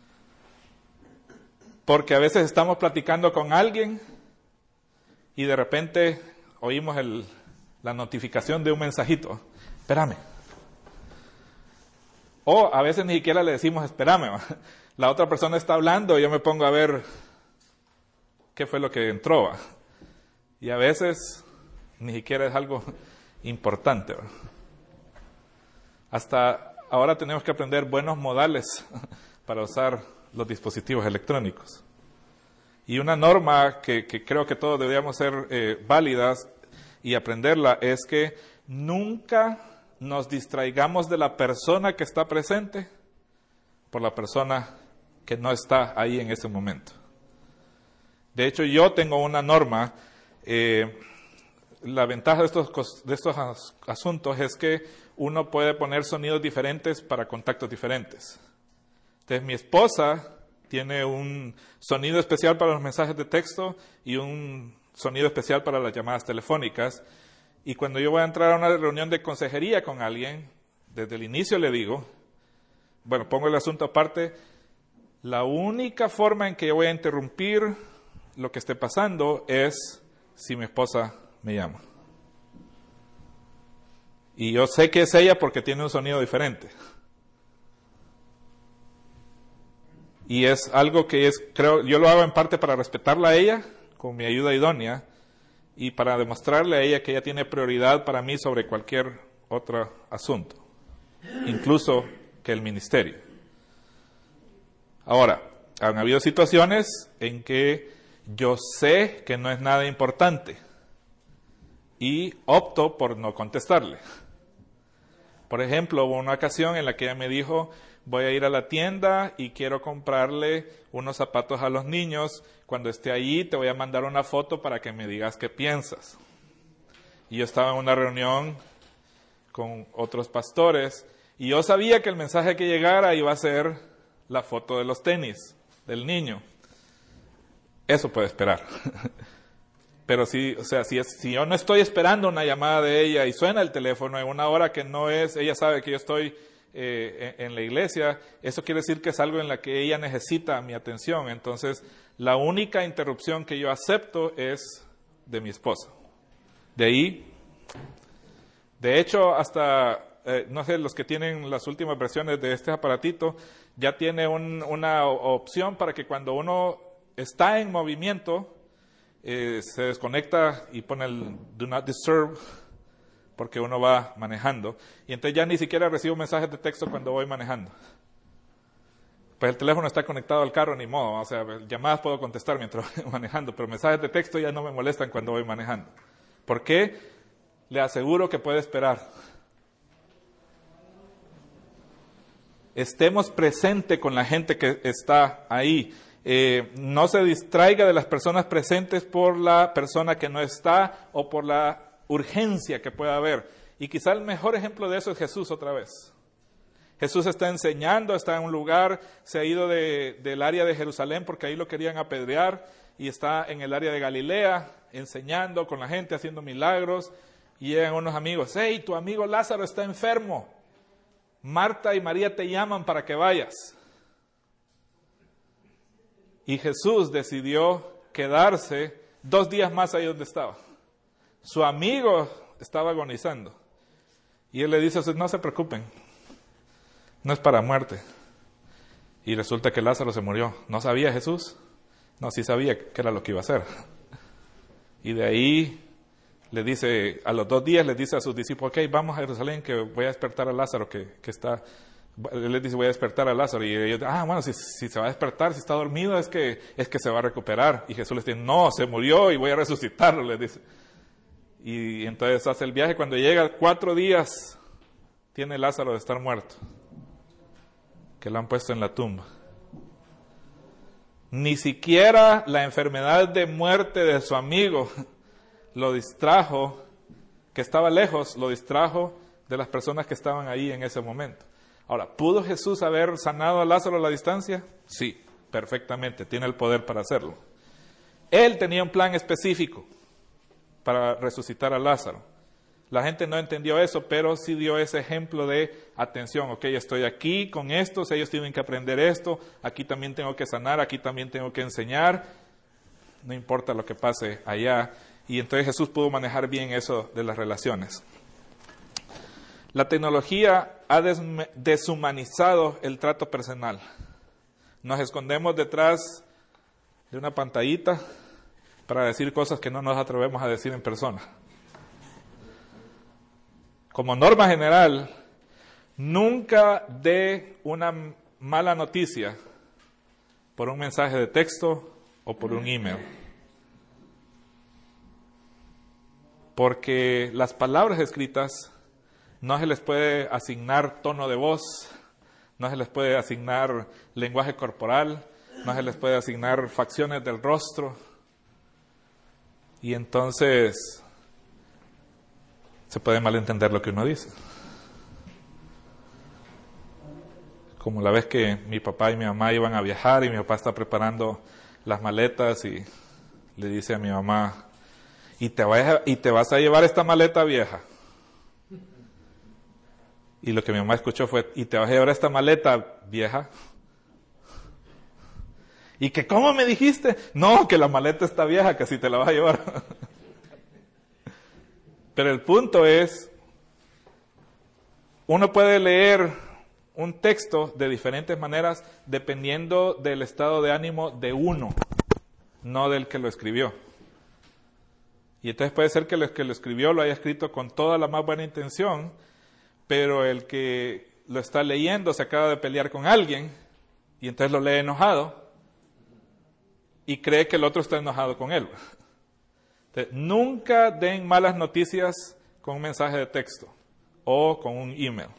Speaker 1: Porque a veces estamos platicando con alguien y de repente oímos el, la notificación de un mensajito. Espérame. O a veces ni siquiera le decimos espérame. La otra persona está hablando y yo me pongo a ver qué fue lo que entró. Y a veces ni siquiera es algo importante. Hasta ahora tenemos que aprender buenos modales para usar los dispositivos electrónicos. Y una norma que, que creo que todos deberíamos ser eh, válidas y aprenderla es que nunca nos distraigamos de la persona que está presente por la persona que no está ahí en ese momento. De hecho, yo tengo una norma. Eh, la ventaja de estos, de estos as, asuntos es que uno puede poner sonidos diferentes para contactos diferentes. Entonces, mi esposa tiene un sonido especial para los mensajes de texto y un sonido especial para las llamadas telefónicas. Y cuando yo voy a entrar a una reunión de consejería con alguien, desde el inicio le digo, bueno, pongo el asunto aparte, la única forma en que yo voy a interrumpir lo que esté pasando es si mi esposa me llama. Y yo sé que es ella porque tiene un sonido diferente. Y es algo que es, creo, yo lo hago en parte para respetarla a ella, con mi ayuda idónea, y para demostrarle a ella que ella tiene prioridad para mí sobre cualquier otro asunto, incluso que el ministerio. Ahora, han habido situaciones en que yo sé que no es nada importante y opto por no contestarle. Por ejemplo, hubo una ocasión en la que ella me dijo, voy a ir a la tienda y quiero comprarle unos zapatos a los niños. Cuando esté allí te voy a mandar una foto para que me digas qué piensas. Y yo estaba en una reunión con otros pastores y yo sabía que el mensaje que llegara iba a ser la foto de los tenis del niño. Eso puede esperar. Pero si, o sea, si, es, si yo no estoy esperando una llamada de ella y suena el teléfono en una hora que no es, ella sabe que yo estoy eh, en, en la iglesia, eso quiere decir que es algo en la que ella necesita mi atención. Entonces, la única interrupción que yo acepto es de mi esposa. De ahí, de hecho, hasta, eh, no sé, los que tienen las últimas versiones de este aparatito, ya tiene un, una opción para que cuando uno está en movimiento, Eh, se desconecta y pone el Do Not Disturb porque uno va manejando y entonces ya ni siquiera recibo mensajes de texto cuando voy manejando. Pues el teléfono está conectado al carro, ni modo. O sea, llamadas puedo contestar mientras voy manejando, pero mensajes de texto ya no me molestan cuando voy manejando. ¿Por qué? Le aseguro que puede esperar. Estemos presentes con la gente que está ahí. Eh, no se distraiga de las personas presentes por la persona que no está o por la urgencia que pueda haber. Y quizá el mejor ejemplo de eso es Jesús otra vez. Jesús está enseñando, está en un lugar, se ha ido de, del área de Jerusalén porque ahí lo querían apedrear y está en el área de Galilea enseñando con la gente, haciendo milagros, y llegan unos amigos: hey, tu amigo Lázaro está enfermo, Marta y María te llaman para que vayas. Y Jesús decidió quedarse dos días más ahí donde estaba. Su amigo estaba agonizando y él le dice: no se preocupen, no es para muerte. Y resulta que Lázaro se murió. ¿No sabía Jesús? No, sí sabía que era lo que iba a hacer. Y de ahí le dice, a los dos días les dice a sus discípulos: ok, vamos a Jerusalén que voy a despertar a Lázaro que, que está... Él les dice: voy a despertar a Lázaro. Y ellos: ah, bueno, si, si se va a despertar, si está dormido, es que, es que se va a recuperar. Y Jesús les dice: no, se murió y voy a resucitarlo, les dice. Y entonces hace el viaje. Cuando llega, cuatro días tiene Lázaro de estar muerto, que lo han puesto en la tumba. Ni siquiera la enfermedad de muerte de su amigo lo distrajo, que estaba lejos, lo distrajo de las personas que estaban ahí en ese momento. Ahora, ¿pudo Jesús haber sanado a Lázaro a la distancia? Sí, perfectamente, tiene el poder para hacerlo. Él tenía un plan específico para resucitar a Lázaro. La gente no entendió eso, pero sí dio ese ejemplo de atención. Ok, estoy aquí con estos, ellos tienen que aprender esto, aquí también tengo que sanar, aquí también tengo que enseñar, no importa lo que pase allá. Y entonces Jesús pudo manejar bien eso de las relaciones. La tecnología ha des- deshumanizado el trato personal. Nos escondemos detrás de una pantallita para decir cosas que no nos atrevemos a decir en persona. Como norma general, nunca dé una mala noticia por un mensaje de texto o por un email. Porque las palabras escritas no se les puede asignar tono de voz, no se les puede asignar lenguaje corporal, no se les puede asignar facciones del rostro. Y entonces se puede malentender lo que uno dice. Como la vez que mi papá y mi mamá iban a viajar y mi papá está preparando las maletas y le dice a mi mamá: y te vas a, y te vas a llevar esta maleta vieja. Y lo que mi mamá escuchó fue: y te vas a llevar esta maleta vieja. ¿Y que cómo me dijiste? No, que la maleta está vieja, que si te la vas a llevar. Pero el punto es, uno puede leer un texto de diferentes maneras dependiendo del estado de ánimo de uno, no del que lo escribió. Y entonces puede ser que el que lo escribió lo haya escrito con toda la más buena intención, pero el que lo está leyendo se acaba de pelear con alguien y entonces lo lee enojado y cree que el otro está enojado con él. Entonces, nunca den malas noticias con un mensaje de texto o con un email.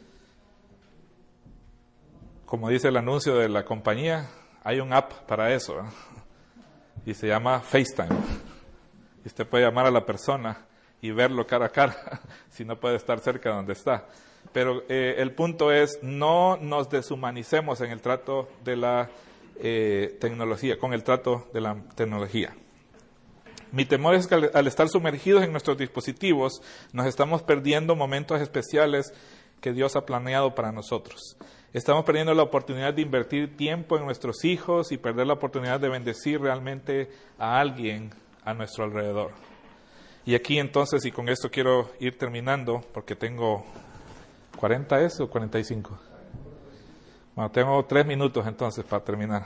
Speaker 1: Como dice el anuncio de la compañía, hay un app para eso, ¿eh? Y se llama FaceTime. Y usted puede llamar a la persona y verlo cara a cara, si no puede estar cerca de donde está. Pero eh, el punto es, no nos deshumanicemos en el trato de la eh, tecnología, con el trato de la tecnología. Mi temor es que al, al estar sumergidos en nuestros dispositivos, nos estamos perdiendo momentos especiales que Dios ha planeado para nosotros. Estamos perdiendo la oportunidad de invertir tiempo en nuestros hijos y perder la oportunidad de bendecir realmente a alguien a nuestro alrededor. Y aquí entonces, y con esto quiero ir terminando, porque tengo cuarenta es o cuarenta y cinco. Bueno, tengo tres minutos entonces para terminar.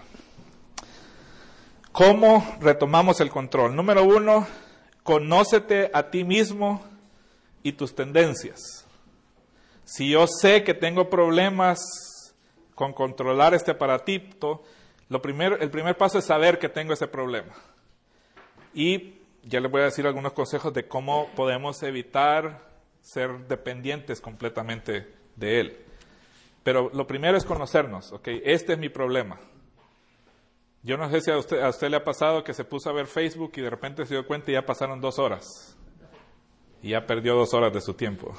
Speaker 1: ¿Cómo retomamos el control? Número uno, conócete a ti mismo y tus tendencias. Si yo sé que tengo problemas con controlar este aparatito, lo primero, el primer paso es saber que tengo ese problema. Y ya les voy a decir algunos consejos de cómo podemos evitar ser dependientes completamente de él. Pero lo primero es conocernos, ¿ok? Este es mi problema. Yo no sé si a usted, a usted le ha pasado que se puso a ver Facebook y de repente se dio cuenta y ya pasaron dos horas. Y ya perdió dos horas de su tiempo.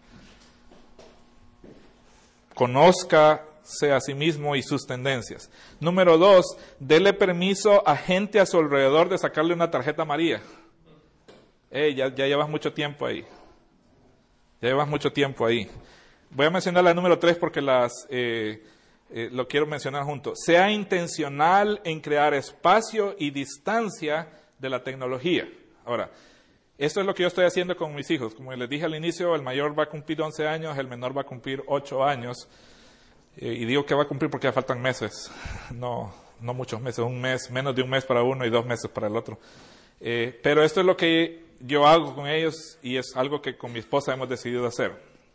Speaker 1: Conózcase a sí mismo y sus tendencias. Número dos, dele permiso a gente a su alrededor de sacarle una tarjeta amarilla. Hey, ya, ya llevas mucho tiempo ahí. Ya llevas mucho tiempo ahí. Voy a mencionar la número tres porque las... Eh, Eh, lo quiero mencionar junto. Sea intencional en crear espacio y distancia de la tecnología. Ahora, esto es lo que yo estoy haciendo con mis hijos. Como les dije al inicio, el mayor va a cumplir once años, el menor va a cumplir ocho años. Eh, y digo que va a cumplir porque ya faltan meses. No, no muchos meses, un mes, menos de un mes para uno y dos meses para el otro. Eh, pero esto es lo que yo hago con ellos y es algo que con mi esposa hemos decidido hacer.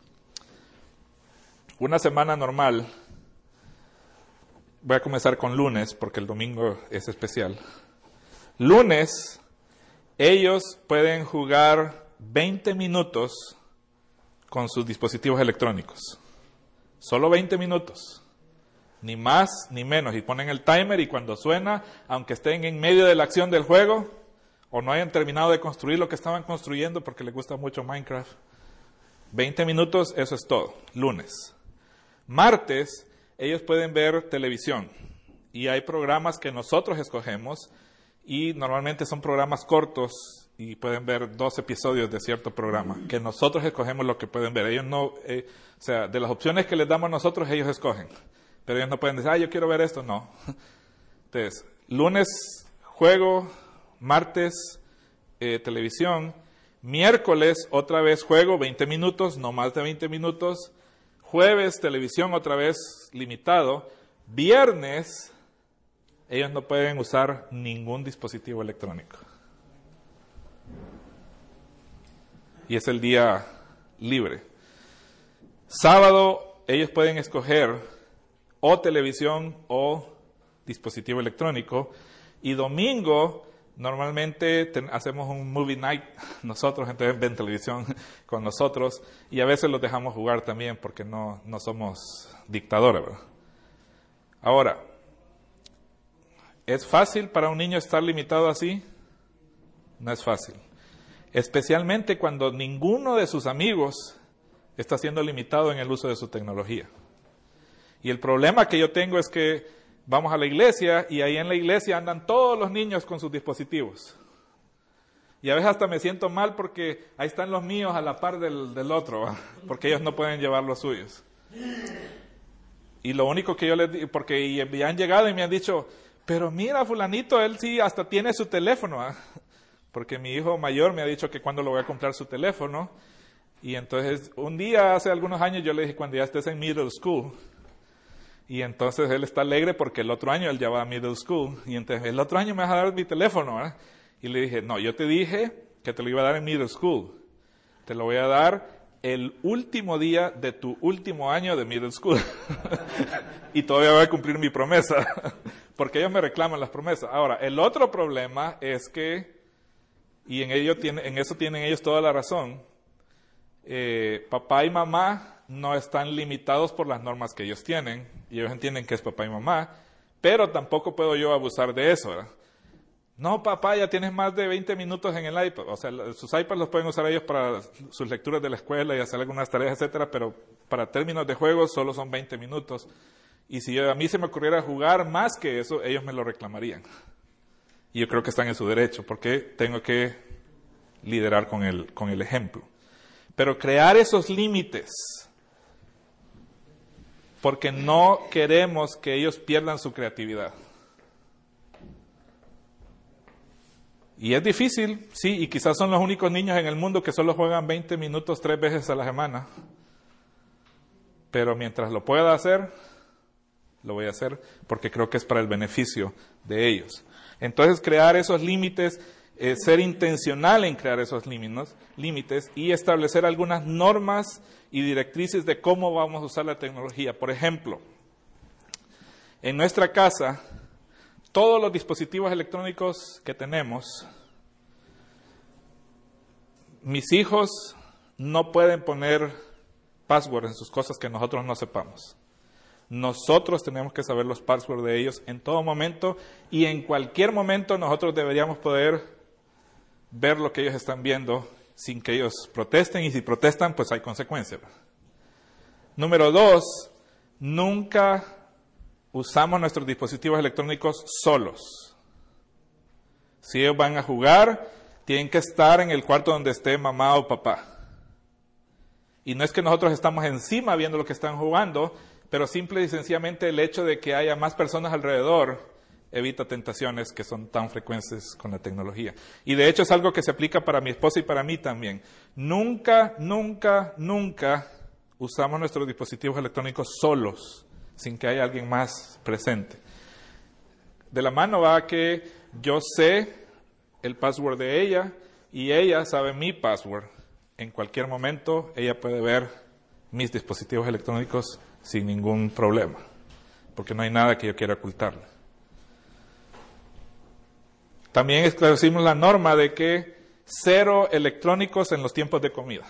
Speaker 1: Una semana normal. Voy a comenzar con lunes, porque el domingo es especial. Lunes, ellos pueden jugar veinte minutos con sus dispositivos electrónicos. Solo veinte minutos. Ni más ni menos. Y ponen el timer y cuando suena, aunque estén en medio de la acción del juego, o no hayan terminado de construir lo que estaban construyendo porque les gusta mucho Minecraft, veinte minutos, eso es todo. Lunes. Martes, ellos pueden ver televisión y hay programas que nosotros escogemos y normalmente son programas cortos y pueden ver dos episodios de cierto programa que nosotros escogemos lo que pueden ver. Ellos no, eh, o sea, de las opciones que les damos nosotros, ellos escogen. Pero ellos no pueden decir, ah, yo quiero ver esto. No. Entonces, lunes, juego, martes, eh, televisión, miércoles, otra vez juego, veinte minutos, no más de veinte minutos. Jueves, televisión otra vez limitado. Viernes, ellos no pueden usar ningún dispositivo electrónico. Y es el día libre. Sábado, ellos pueden escoger o televisión o dispositivo electrónico. Y domingo, normalmente ten, hacemos un movie night, nosotros, entonces ven televisión con nosotros, y a veces los dejamos jugar también porque no, no somos dictadores, ¿verdad? Ahora, ¿es fácil para un niño estar limitado así? No es fácil. Especialmente cuando ninguno de sus amigos está siendo limitado en el uso de su tecnología. Y el problema que yo tengo es que vamos a la iglesia y ahí en la iglesia andan todos los niños con sus dispositivos. Y a veces hasta me siento mal porque ahí están los míos a la par del, del otro, ¿va? Porque ellos no pueden llevar los suyos. Y lo único que yo les digo, porque ya han llegado y me han dicho, pero mira fulanito, él sí hasta tiene su teléfono, ¿va? Porque mi hijo mayor me ha dicho que cuando lo voy a comprar su teléfono. Y entonces un día hace algunos años yo le dije, cuando ya estés en middle school. Y entonces él está alegre porque el otro año él ya va a middle school. Y entonces el otro año me vas a dar mi teléfono, ¿verdad? Y le dije, no, yo te dije que te lo iba a dar en middle school. Te lo voy a dar el último día de tu último año de middle school. Y todavía voy a cumplir mi promesa. Porque ellos me reclaman las promesas. Ahora, el otro problema es que, y en, ello tiene, en eso tienen ellos toda la razón, eh, papá y mamá no están limitados por las normas que ellos tienen, y ellos entienden que es papá y mamá, pero tampoco puedo yo abusar de eso, ¿verdad? No, papá, ya tienes más de veinte minutos en el iPad, o sea, sus iPads los pueden usar ellos para sus lecturas de la escuela y hacer algunas tareas, etcétera, pero para términos de juego solo son veinte minutos, y si yo, a mí se me ocurriera jugar más que eso, ellos me lo reclamarían. Y yo creo que están en su derecho, porque tengo que liderar con el, con el ejemplo. Pero crear esos límites, porque no queremos que ellos pierdan su creatividad. Y es difícil, sí, y quizás son los únicos niños en el mundo que solo juegan veinte minutos tres veces a la semana. Pero mientras lo pueda hacer, lo voy a hacer porque creo que es para el beneficio de ellos. Entonces, crear esos límites, eh, ser intencional en crear esos límites, límites y establecer algunas normas y directrices de cómo vamos a usar la tecnología. Por ejemplo, En nuestra casa, todos los dispositivos electrónicos que tenemos, mis hijos no pueden poner password en sus cosas que nosotros no sepamos. Nosotros tenemos que saber los passwords de ellos en todo momento y en cualquier momento nosotros deberíamos poder ver lo que ellos están viendo sin que ellos protesten, y si protestan, pues hay consecuencias. Número dos, nunca usamos nuestros dispositivos electrónicos solos. Si ellos van a jugar, tienen que estar en el cuarto donde esté mamá o papá. Y no es que nosotros estamos encima viendo lo que están jugando, pero simple y sencillamente el hecho de que haya más personas alrededor evita tentaciones que son tan frecuentes con la tecnología. Y de hecho es algo que se aplica para mi esposa y para mí también. Nunca, nunca, nunca usamos nuestros dispositivos electrónicos solos, sin que haya alguien más presente. De la mano va que yo sé el password de ella y ella sabe mi password. En cualquier momento ella puede ver mis dispositivos electrónicos sin ningún problema, porque no hay nada que yo quiera ocultarle. También esclarecimos la norma de que cero electrónicos en los tiempos de comida.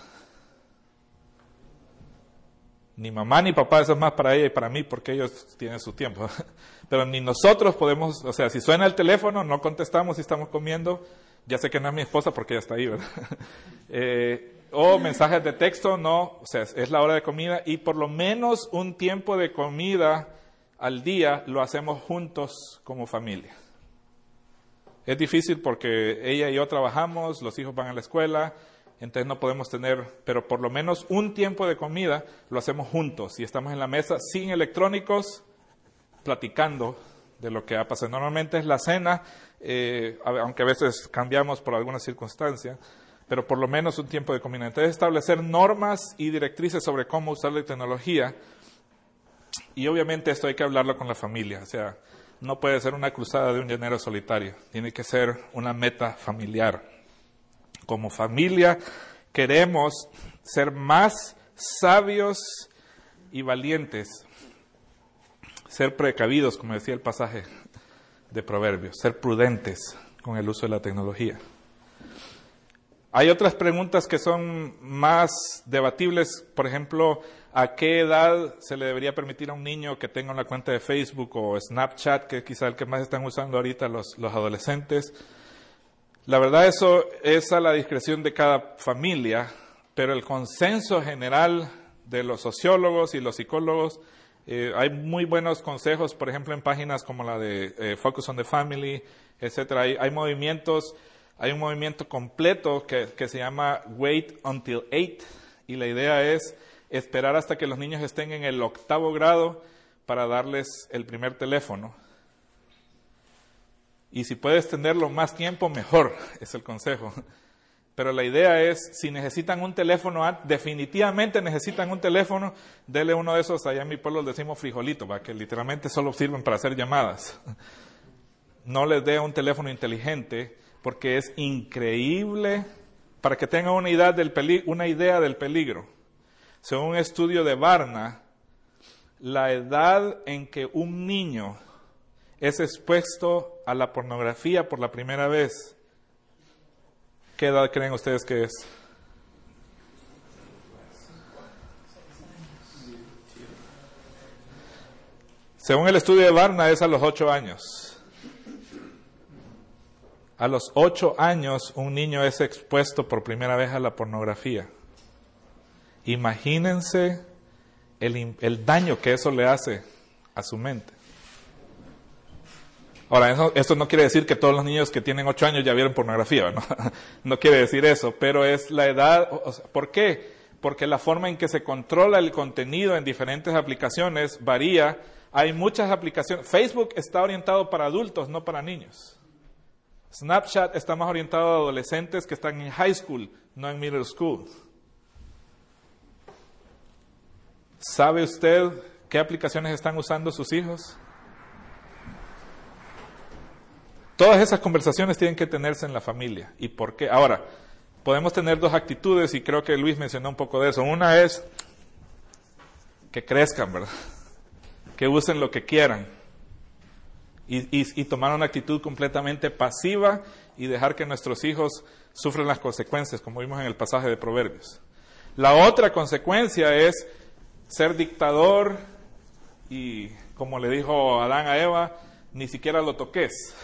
Speaker 1: Ni mamá ni papá, eso es más para ella y para mí, porque ellos tienen su tiempo. Pero ni nosotros podemos, o sea, si suena el teléfono, no contestamos si estamos comiendo. Ya sé que no es mi esposa porque ella está ahí, ¿verdad? eh, o mensajes de texto, no, o sea, es la hora de comida y por lo menos un tiempo de comida al día lo hacemos juntos como familia. Es difícil porque ella y yo trabajamos, los hijos van a la escuela, entonces no podemos tener, pero por lo menos un tiempo de comida lo hacemos juntos y estamos en la mesa sin electrónicos, platicando de lo que ha pasado. Normalmente es la cena, eh, aunque a veces cambiamos por alguna circunstancia, pero por lo menos un tiempo de comida. Entonces establecer normas y directrices sobre cómo usar la tecnología, y obviamente esto hay que hablarlo con la familia, o sea, no puede ser una cruzada de un llanero solitario, tiene que ser una meta familiar. Como familia queremos ser más sabios y valientes, ser precavidos, como decía el pasaje de Proverbios, ser prudentes con el uso de la tecnología. Hay otras preguntas que son más debatibles, por ejemplo, ¿a qué edad se le debería permitir a un niño que tenga una cuenta de Facebook o Snapchat, que es quizá el que más están usando ahorita los, los adolescentes? La verdad, eso es a la discreción de cada familia, pero el consenso general de los sociólogos y los psicólogos, eh, hay muy buenos consejos, por ejemplo, en páginas como la de eh, Focus on the Family, etcétera. Hay, hay movimientos, hay un movimiento completo que, que se llama Wait Until Eight, y la idea es esperar hasta que los niños estén en el octavo grado para darles el primer teléfono. Y si puedes tenerlo más tiempo, mejor, es el consejo. Pero la idea es, si necesitan un teléfono, definitivamente necesitan un teléfono, dele uno de esos, allá en mi pueblo les decimos frijolito, ¿va? Que literalmente solo sirven para hacer llamadas. No les dé un teléfono inteligente, porque es increíble, para que tengan una idea del peligro, una idea del peligro. Según un estudio de Barna, la edad en que un niño es expuesto a la pornografía por la primera vez, ¿qué edad creen ustedes que es? Según el estudio de Barna, es a los ocho años. A los ocho años, un niño es expuesto por primera vez a la pornografía. Imagínense el, el daño que eso le hace a su mente. Ahora, eso, esto no quiere decir que todos los niños que tienen ocho años ya vieron pornografía, ¿no? No quiere decir eso, pero es la edad. O sea, ¿por qué? Porque la forma en que se controla el contenido en diferentes aplicaciones varía. Hay muchas aplicaciones. Facebook está orientado para adultos, no para niños. Snapchat está más orientado a adolescentes que están en high school, no en middle school. ¿Sabe usted qué aplicaciones están usando sus hijos? Todas esas conversaciones tienen que tenerse en la familia. ¿Y por qué? Ahora, podemos tener dos actitudes y creo que Luis mencionó un poco de eso. Una es que crezcan, ¿verdad? Que usen lo que quieran. y, y, y tomar una actitud completamente pasiva y dejar que nuestros hijos sufran las consecuencias, como vimos en el pasaje de Proverbios. La otra consecuencia es ser dictador y, como le dijo Adán a Eva, ni siquiera lo toques.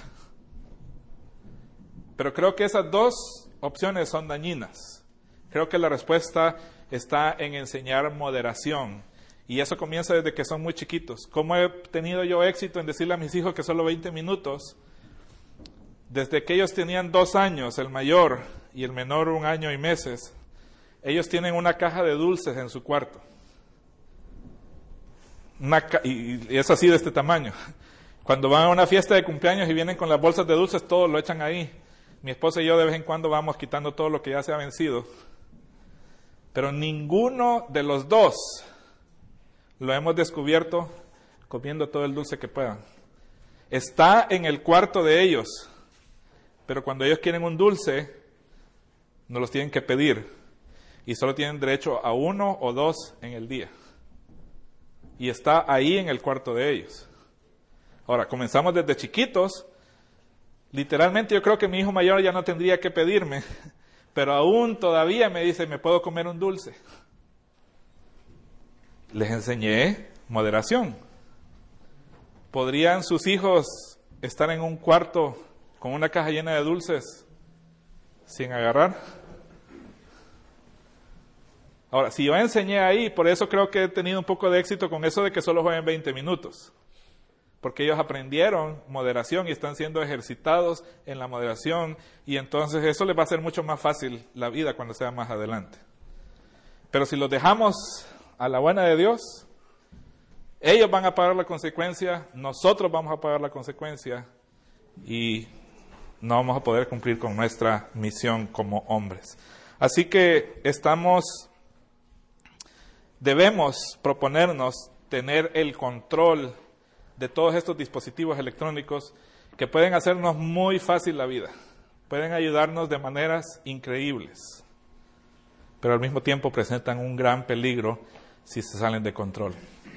Speaker 1: Pero creo que esas dos opciones son dañinas. Creo que la respuesta está en enseñar moderación. Y eso comienza desde que son muy chiquitos. ¿Cómo he tenido yo éxito en decirle a mis hijos que solo veinte minutos? Desde que ellos tenían dos años, el mayor, y el menor un año y meses, ellos tienen una caja de dulces en su cuarto. Una ca- y, y es así de este tamaño. Cuando van a una fiesta de cumpleaños y vienen con las bolsas de dulces, todos lo echan ahí. Mi esposa y yo de vez en cuando vamos quitando todo lo que ya se ha vencido. Pero ninguno de los dos lo hemos descubierto comiendo todo el dulce que puedan. Está en el cuarto de ellos, pero cuando ellos quieren un dulce, nos los tienen que pedir. Y solo tienen derecho a uno o dos en el día. Y está ahí en el cuarto de ellos. Ahora, comenzamos desde chiquitos. Literalmente yo creo que mi hijo mayor ya no tendría que pedirme, pero aún todavía me dice, ¿me puedo comer un dulce? Les enseñé moderación. ¿Podrían sus hijos estar en un cuarto con una caja llena de dulces sin agarrar? Ahora, si yo enseñé ahí, por eso creo que he tenido un poco de éxito con eso de que solo jueguen veinte minutos. Porque ellos aprendieron moderación y están siendo ejercitados en la moderación, y entonces eso les va a hacer mucho más fácil la vida cuando sea más adelante. Pero si los dejamos a la buena de Dios, ellos van a pagar la consecuencia, nosotros vamos a pagar la consecuencia y no vamos a poder cumplir con nuestra misión como hombres. Así que estamos, debemos proponernos tener el control de todos estos dispositivos electrónicos que pueden hacernos muy fácil la vida, pueden ayudarnos de maneras increíbles, pero al mismo tiempo presentan un gran peligro si se salen de control.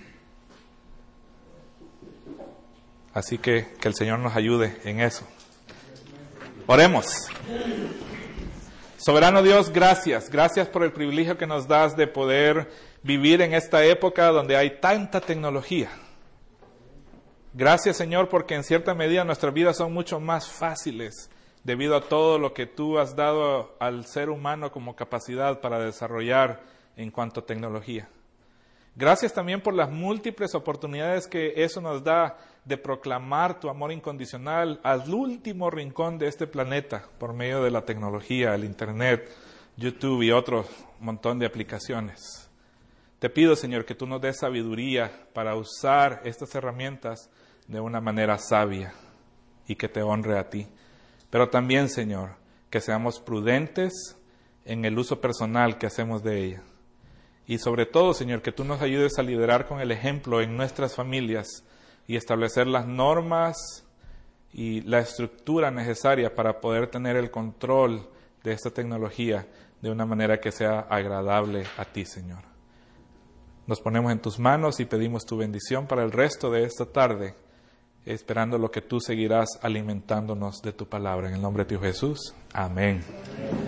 Speaker 1: Así que que el Señor nos ayude en eso. Oremos. Soberano Dios, gracias, gracias por el privilegio que nos das de poder vivir en esta época donde hay tanta tecnología. Gracias, Señor, porque en cierta medida nuestras vidas son mucho más fáciles debido a todo lo que tú has dado al ser humano como capacidad para desarrollar en cuanto a tecnología. Gracias también por las múltiples oportunidades que eso nos da de proclamar tu amor incondicional al último rincón de este planeta por medio de la tecnología, el Internet, YouTube y otro montón de aplicaciones. Te pido, Señor, que tú nos des sabiduría para usar estas herramientas de una manera sabia y que te honre a ti. Pero también, Señor, que seamos prudentes en el uso personal que hacemos de ella. Y sobre todo, Señor, que tú nos ayudes a liderar con el ejemplo en nuestras familias y establecer las normas y la estructura necesaria para poder tener el control de esta tecnología de una manera que sea agradable a ti, Señor. Nos ponemos en tus manos y pedimos tu bendición para el resto de esta tarde, esperando lo que tú seguirás alimentándonos de tu palabra. En el nombre de tu Jesús. Amén.